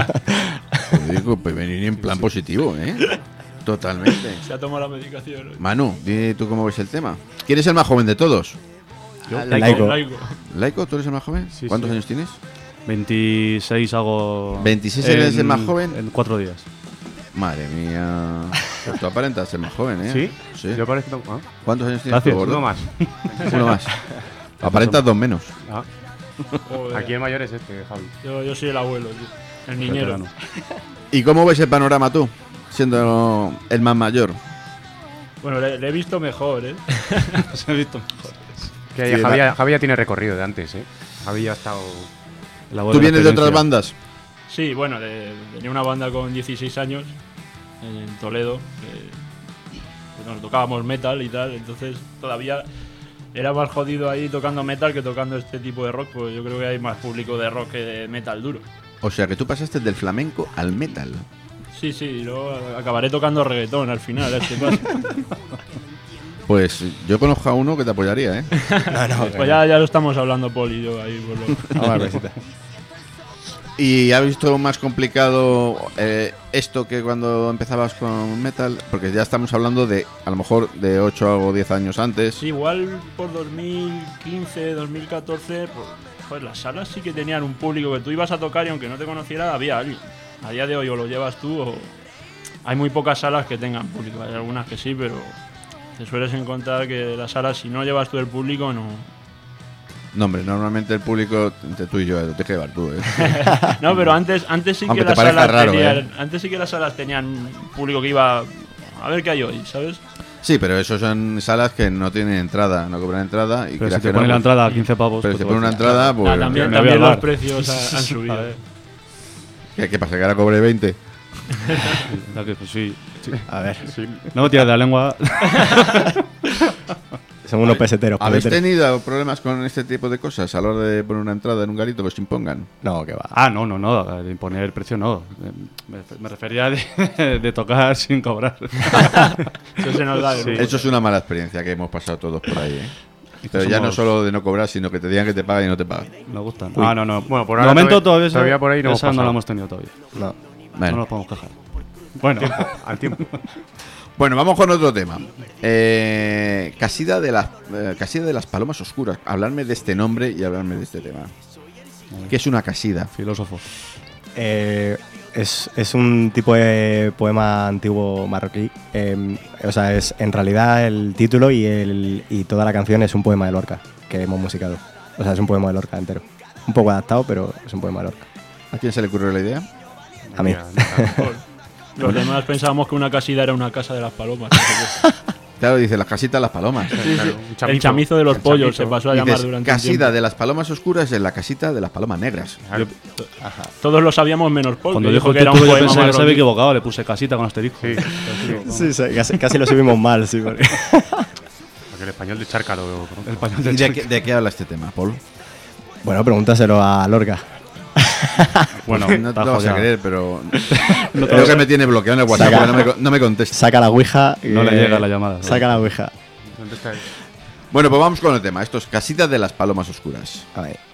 Digo, pues venir en plan positivo, ¿eh? Totalmente. Se ha tomado la medicación. ¿no? Manu, dime tú cómo ves el tema. ¿Quién es el más joven de todos? Yo, Laico. Laico. ¿Laico, tú eres el más joven? Sí, ¿Cuántos sí. años tienes? veintiséis hago. ¿veintiséis eres el más joven? En cuatro días. Madre mía. Pues tú aparentas ser más joven, ¿eh? ¿Sí? Sí. Yo parezco. ¿Ah? ¿Cuántos años tienes Gracias. tú, gordo? Uno más. Uno más. Aparentas dos menos. Ah, Joder. aquí el mayor es este, Javi. Yo, yo soy el abuelo, tío. El niñero. Veterano. ¿Y cómo ves el panorama tú, siendo el más mayor? Bueno, le, le he visto mejor, ¿eh? Se he visto mejor. Que Sí, Javi, la- Javi ya tiene recorrido de antes, ¿eh? Javi ya ha estado... La voz ¿Tú de la vienes de otras experiencia. bandas? Sí, bueno, de- tenía una banda con dieciséis años en Toledo, que, que nos tocábamos metal y tal, entonces todavía era más jodido ahí tocando metal que tocando este tipo de rock, pues yo creo que hay más público de rock que de metal duro. O sea que tú pasaste del flamenco al metal. Sí, sí, y luego acabaré tocando reggaetón al final, este paso. Pues yo conozco a uno que te apoyaría, ¿eh? No, no. Pues ya, ya lo estamos hablando Paul y yo ahí. Por lo... Vamos a ver, besita. ¿Y has visto más complicado eh, esto que cuando empezabas con metal? Porque ya estamos hablando de, a lo mejor, de ocho o diez años antes. Sí, igual por dos mil quince, dos mil catorce, pues, joder, las salas sí que tenían un público que tú ibas a tocar y aunque no te conociera, había alguien. A día de hoy o lo llevas tú o... Hay muy pocas salas que tengan público, hay algunas que sí, pero te sueles encontrar que las salas, si no llevas tú el público, no... No, hombre, normalmente el público, entre tú y yo, te que llevar tú, ¿eh? No, pero antes, antes sí Aunque que te las parezca salas raro, tenían, ¿eh? antes sí que las salas tenían público que iba a ver qué hay hoy, ¿sabes? Sí, pero eso son salas que no tienen entrada, no cobran entrada. Y Pero creas si te que ponen no, la pues- entrada a quince pavos. Pero pues si te te ponen una vas a- entrada, pues... Ah, también me voy a también los hablar. precios ha- han subido. A ver. ¿Qué, qué pasa? ¿Que ahora cobre veinte? Ya que, pues sí, sí. A ver. No me tires de la lengua. Son unos peseteros. ¿Habéis peseteros. tenido problemas con este tipo de cosas a la hora de poner una entrada en un garito que os impongan? No, que va. Ah, no, no, no. De imponer precio no. Eh, Me, me refería de, de tocar sin cobrar. Eso se nos da de Sí. lujo. Eso es una mala experiencia que hemos pasado todos por ahí, ¿eh? Y que Pero ya no somos- solo de no cobrar, sino que te digan que te pagan y no te pagan. Me gustan. Uy. Ah, no, no. Bueno, por de ahora momento todavía- todavía, esa- todavía por ahí no hemos esa no pasado. la hemos tenido todavía. No. Bueno. No nos podemos quejar. Bueno, Al tiempo. Bueno, vamos con otro tema. Eh, casida, de las, eh, casida de las Palomas Oscuras. Hablarme de este nombre y hablarme de este tema. ¿Qué es una casida? filósofo. Eh, es, es un tipo de poema antiguo marroquí. Eh, o sea, es en realidad el título y, el, y toda la canción es un poema de Lorca que hemos musicado. O sea, es un poema de Lorca entero. Un poco adaptado, pero es un poema de Lorca. ¿A quién se le ocurrió la idea? A mí. Mira, no, Los demás pensábamos que una casida era una casa de las palomas. no sé Claro, dice las casitas de las palomas. qué. claro, un El chamizo de los el pollos chamizo. se pasó a llamar Dices, durante un casida tiempo. de las Palomas Oscuras es la casita de las Palomas Negras. Claro. Todos lo sabíamos menos Paul, Cuando que dijo dijo el que era un título yo poema pensé que se había marroquí. equivocado. Le puse casita con asterisco. Sí. Sí, sí, casi, casi lo subimos mal, sí. Porque... Porque el español de Charca lo conozco. El español ¿Y del de Charca. qué, de qué habla este tema, Paul? Bueno, pregúntaselo a Lorca. Bueno, no te está lo vas a jodido. creer, pero No te creo lo- que me tiene bloqueado en el WhatsApp Saca. porque no me, co- no me contesta. Saca la ouija. No le que- llega la llamada. Saca la ouija. ¿Dónde está él? Bueno, pues vamos con el tema. Esto es casita de las Palomas Oscuras. A ver.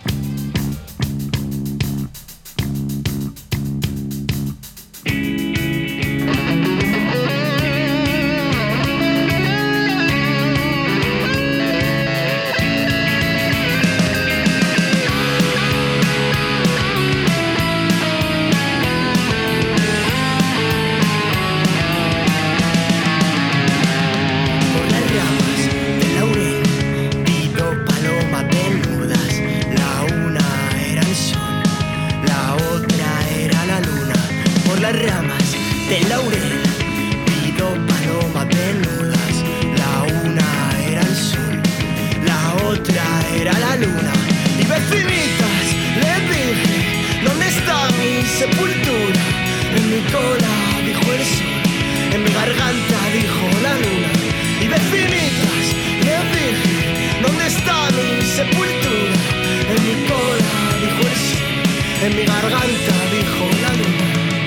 Por las ramas del laurel vi dos palomas desnudas. La una era el sol, la otra era la luna. Por las ramas del laurel vi dos palomas desnudas. La una era el sol, la otra era la luna. Y vecinitas les dije, ¿dónde está mi sepultura? En mi cola dijo el sol, en mi garganta dijo la luna. Y vecinitas les dije, ¿dónde está mi sepultura? En mi cola dijo el sol, en mi garganta dijo la luna.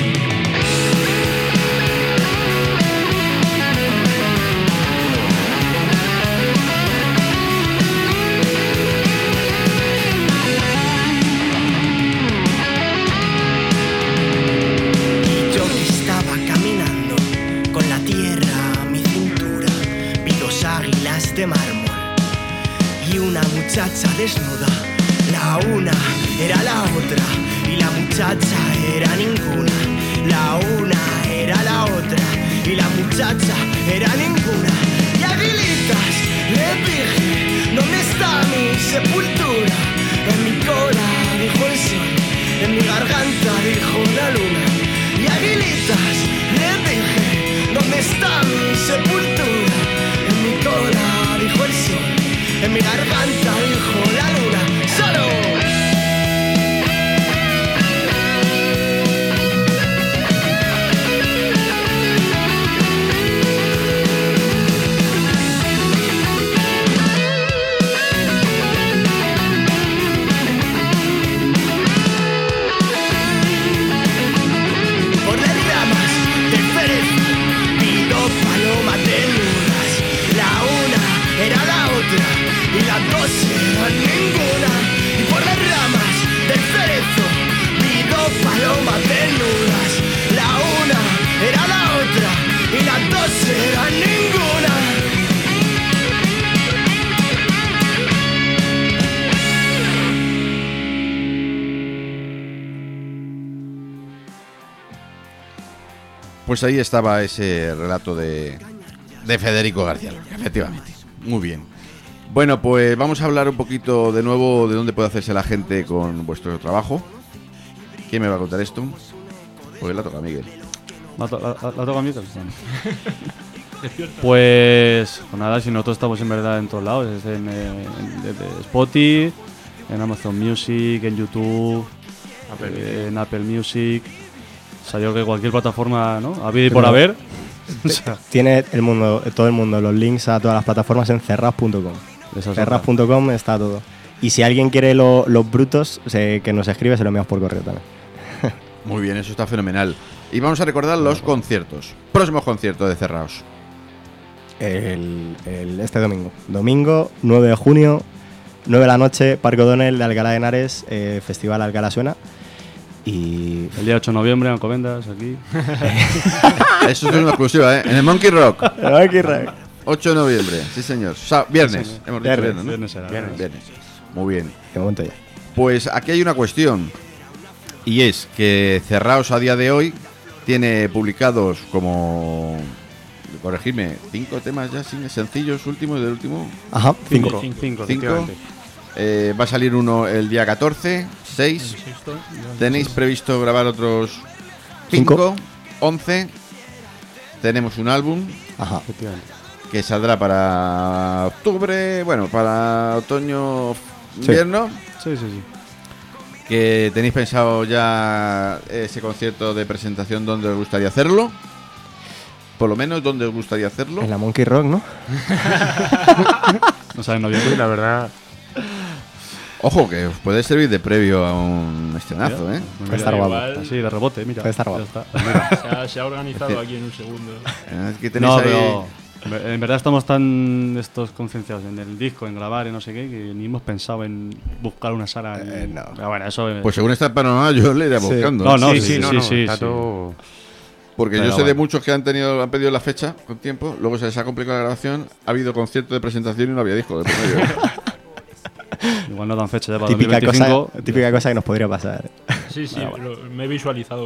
Y yo que estaba caminando con la tierra a mi cintura, vi dos águilas de mármol y una muchacha desnuda. La una era la otra y la muchacha era ninguna. La una era la otra y la muchacha era ninguna. Y aguilitas les dije, ¿dónde está mi sepultura? En mi cola dijo el sol, en mi garganta dijo la luna. Y aguilitas les dije, ¿dónde está mi sepultura? Pues ahí estaba ese relato de, de Federico García Lorca, efectivamente. Muy bien. Bueno, pues vamos a hablar un poquito de nuevo de dónde puede hacerse la gente con vuestro trabajo. ¿Quién me va a contar esto? Pues la toca a Miguel. ¿La, to- la- la toca a Miguel? Bueno. Pues, pues nada, si nosotros estamos en verdad en todos lados, es en, eh, en- desde Spotify, en Amazon Music, en YouTube, Apple eh, en Apple Music. O sea, yo creo que cualquier plataforma, ¿no? A ver y por haber. O sea, Tiene el mundo, todo el mundo los links a todas las plataformas en cerras punto com. Esa es cerras punto com está todo. Y si alguien quiere lo- los brutos, se- que nos escribe, se lo enviamos por correo también. Muy bien, eso está fenomenal. Y vamos a recordar los conciertos. Próximos conciertos de Cerraos. El, el- este domingo. Domingo, nueve de junio, nueve de la noche, Parque O'Donnell de Alcalá de Henares, eh, Festival Alcalá Suena. Y el día ocho de noviembre en Alcobendas, aquí. Eso es una exclusiva, ¿eh? En el Monkey Rock. El Monkey Rock. ocho de noviembre, sí señor. Sa- viernes, Sí, señor. hemos dicho Viernes, viernes, ¿no? viernes será, Viernes. viernes. Muy bien. de momento ya. Pues aquí hay una cuestión. Y es que Cerraos a día de hoy tiene publicados como... Corregidme, cinco temas ya sin sencillos últimos del último. Ajá, cinco. Cinco, cinco, Cinco. efectivamente. Eh, va a salir uno el día catorce, seis. Tenéis previsto grabar otros Cinco. cinco, once. Tenemos un álbum Ajá. Efectivamente. que saldrá para octubre, bueno, para otoño, Sí. invierno. Sí, sí, sí. Que tenéis pensado ya ese concierto de presentación donde os gustaría hacerlo. Por lo menos donde os gustaría hacerlo. En la Monkey Rock, ¿no? No sabe en noviembre. Sí, la verdad. Ojo, que os puede servir de previo a un estrenazo, ¿eh? Mira, estar guapo. igual Así, de rebote, mira. Puede estar ya guapo. está. se, ha, se ha organizado aquí en un segundo. Es que tenéis No, ahí... pero en ver- en verdad estamos tan estos concienciados en el disco, en grabar y no sé qué, que ni hemos pensado en buscar una sala. ni- Eh, no. Pero bueno, eso. eh, Pues según está el panorama, yo le iré Sí. buscando. No, no, sí, sí, sí, no, sí, no, sí, está sí. todo... Porque Pero yo sé de bueno. muchos que han tenido han pedido la fecha con tiempo, luego se les ha complicado la grabación, ha habido concierto de presentación y no había disco de por medio. Igual no dan fecha ya para Típica cosa, dos mil veinticinco. típica cosa que nos podría pasar. Sí, sí, lo- me he visualizado.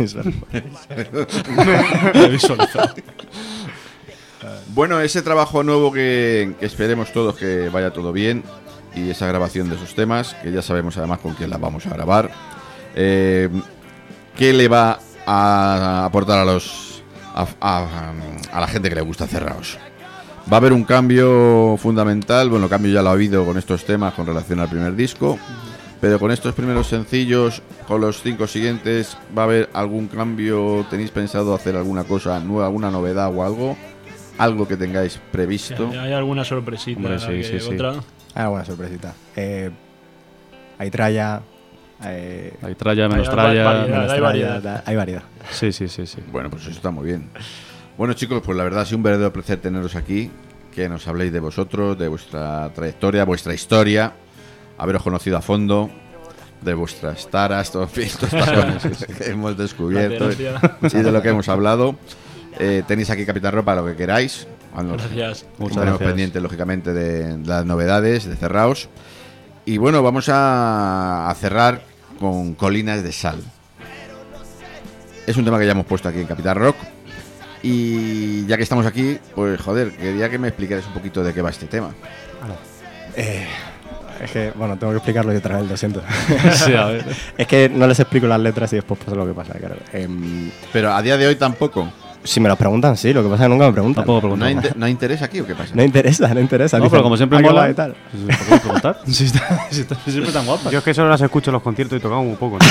He visualizado. Bueno, ese trabajo nuevo que, que esperemos todos que vaya todo bien y esa grabación de esos temas, que ya sabemos además con quién la vamos a grabar, eh, ¿qué le va a aportar a los a, a- a la gente que le gusta Cerraos? Va a haber un cambio fundamental, bueno, cambio ya lo ha habido con estos temas con relación al primer disco, pero con estos primeros sencillos, con los cinco siguientes, ¿va a haber algún cambio? ¿Tenéis pensado hacer alguna cosa nueva, alguna novedad o algo? Algo que tengáis previsto. Hay alguna sorpresita. Hombre, sí, que sí, sí. otra. Ah, buena sorpresita. Eh, hay tralla. Eh, Hay tralla, menos Hay tralla. variedad, menos hay tralla, variedad. da- hay variedad. Sí, sí, sí, sí. Bueno, pues eso está muy bien. Bueno, chicos, pues la verdad ha sido un verdadero placer teneros aquí, que nos habléis de vosotros, de vuestra trayectoria, vuestra historia, haberos conocido a fondo, de vuestras taras, todos estos pasones que hemos descubierto La terapia. y de lo que hemos hablado. Eh, tenéis aquí Capitán Ropa lo que queráis. Cuando Gracias. Muchas estaremos gracias. pendientes, lógicamente, de, de las novedades, de Cerraos. Y bueno, vamos a, a cerrar con Colinas de Sal. Es un tema que ya hemos puesto aquí en Capital Rock. Y ya que estamos aquí, pues joder, quería que me explicarais un poquito de qué va este tema. Eh, es que, bueno, tengo que explicarlo yo otra vez, lo siento. Sí, a ver. Es que no les explico las letras y después pasa lo que pasa, claro. Em, Pero a día de hoy tampoco. si me los preguntan, sí, lo que pasa es que nunca me preguntan. Tampoco ¿No hay, preguntamos. inte- no hay interés aquí o qué pasa? No interesa, no interesa. No, Dicen, pero como siempre "¿A qué mola va?" y tal. Pues, ¿te puedo preguntar? Si está, si está siempre tan guapa. Yo es que solo las escucho en los conciertos y tocamos un poco, ¿no?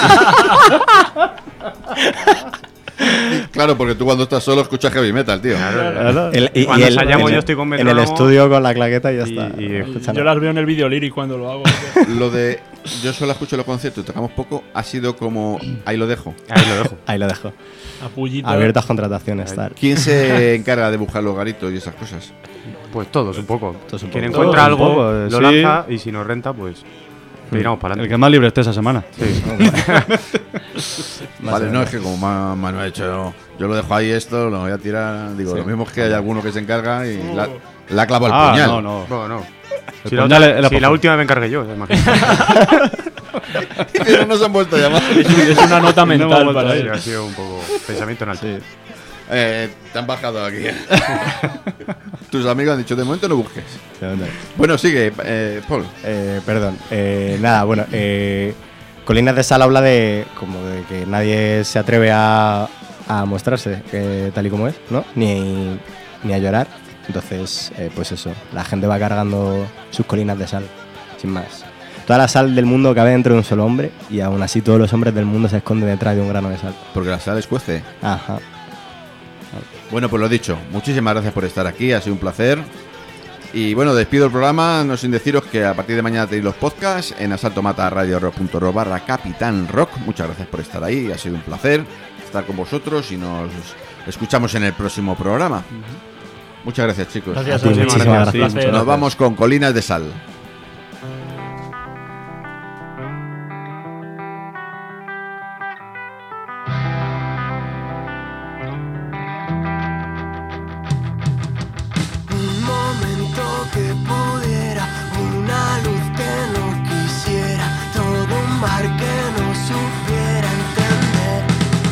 Claro, porque tú cuando estás solo escuchas heavy metal, tío. Claro. El- y- Cuando y el- ensayamos en- yo estoy con En el metrónomo estudio con la claqueta y ya y- está. y Escuchando. Yo las veo en el vídeo lyric cuando lo hago. Lo de yo solo escucho los conciertos y tocamos poco ha sido como ahí lo dejo. Ahí lo dejo. Ahí lo dejo. A pullito. Abiertas contrataciones, tal. ¿Quién se encarga de buscar los garitos y esas cosas? Pues todos un poco. Todos un Quien poco. encuentra Todos un algo poco, eh, lo sí. lanza y si nos renta, pues tiramos para El adelante. que más libre esté esa semana. Más Vale, o no, menos. es que como ma- Manu ha dicho, yo, yo lo dejo ahí esto, lo voy a tirar. Digo, Sí. lo mismo es que hay alguno que se encarga y la, la clava el Ah, puñal. no, no. Bueno, no. El Si, la, puñal otra- es la si la poción. última me encargué yo, imagínate. Pero no se han vuelto a llamar. Es, es una nota mental no para sí, él. ha sido un poco pensamiento en alto. Sí. Eh, te han bajado aquí. Tus amigos han dicho, de momento no busques. Bueno, sigue, eh, Paul. Eh, perdón. Eh, nada, bueno. Eh, Colinas de Sal habla de como de que nadie se atreve a, a mostrarse eh, tal y como es, ¿no? Ni, ni a llorar. Entonces, eh, pues eso. La gente va cargando sus colinas de sal, sin más. Toda la sal del mundo cabe dentro de un solo hombre y aún así todos los hombres del mundo se esconden detrás de un grano de sal. Porque la sal escuece. Ajá. Bueno, pues lo dicho, muchísimas gracias por estar aquí, ha sido un placer. Y bueno, despido el programa, no sin deciros que a partir de mañana tenéis los podcasts en asaltomataradiorock.ro barra Capitán Rock. Muchas gracias por estar ahí, ha sido un placer estar con vosotros y nos escuchamos en el próximo programa. Muchas gracias, chicos. Gracias, a ti, muchísimas gracias. gracias. Nos gracias. Vamos con Colinas de Sal. Que pudiera, una luz que no quisiera, todo un mar que no supiera entender.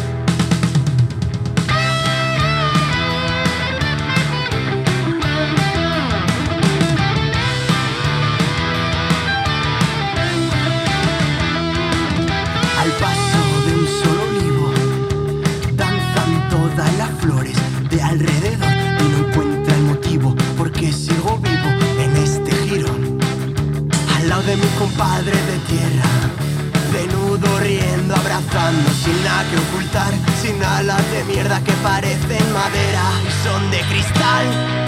Al paso de un solo olivo danzan todas las flores de alrededor y no encuentra el motivo porque sigo vivo en este jirón. Al lado de mi compadre de tierra, desnudo riendo, abrazando, sin nada que ocultar, sin alas de mierda que parecen madera y son de cristal.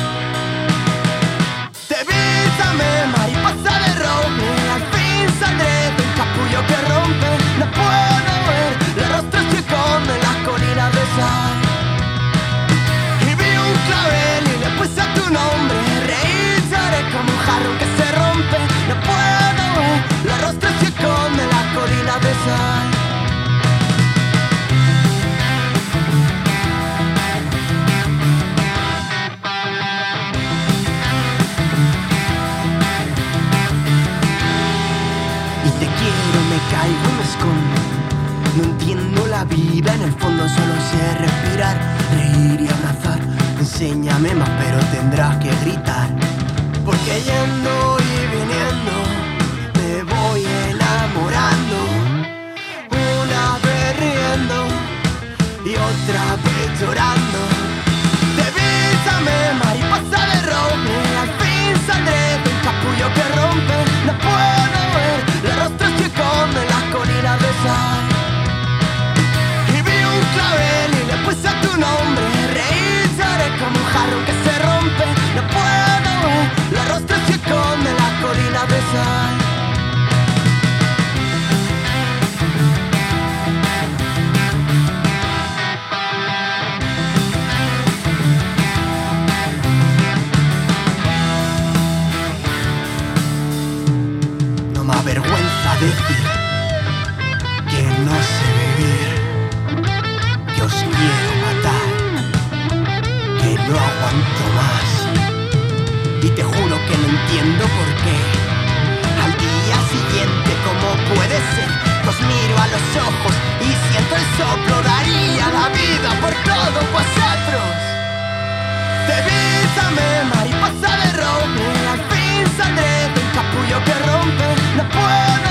Devísame, mariposa de roble, al fin saldré de un capullo que rompe. No puedo ver los rostros que esconden las colinas de sal. Y vi un clavel y le puse a tu nombre, reír lloré como un jarrón que se rompe. No puedo ver los rostros que esconden las colinas de sal. Y te quiero, me caigo y me escondo. No entiendo la vida, en el fondo solo sé respirar, reír y abrazar. Enséñame más, pero tendrás que gritar. Porque yendo y viniendo me voy enamorando. Una vez riendo y otra vez llorando. Devísame, mariposa de roble, al fin saldré de un capullo que rompe. No puedo ver los rostros que esconden las colinas de sal. Y vi un clavel y le puse a tu nombre, reír lloré como un jarrón que se rompe. No puedo ver los rostros que esconden las colinas de sal. No me avergüenza decir que no sé vivir, que os quiero matar, que no aguanto más. Y te juro que no entiendo por qué. Al día siguiente, ¿cómo puede ser? Os miro a los ojos y siento el soplo, daría la vida por todos vosotros. Devísame, mariposa de roble, al fin saldré de un capullo que rompe. No puedo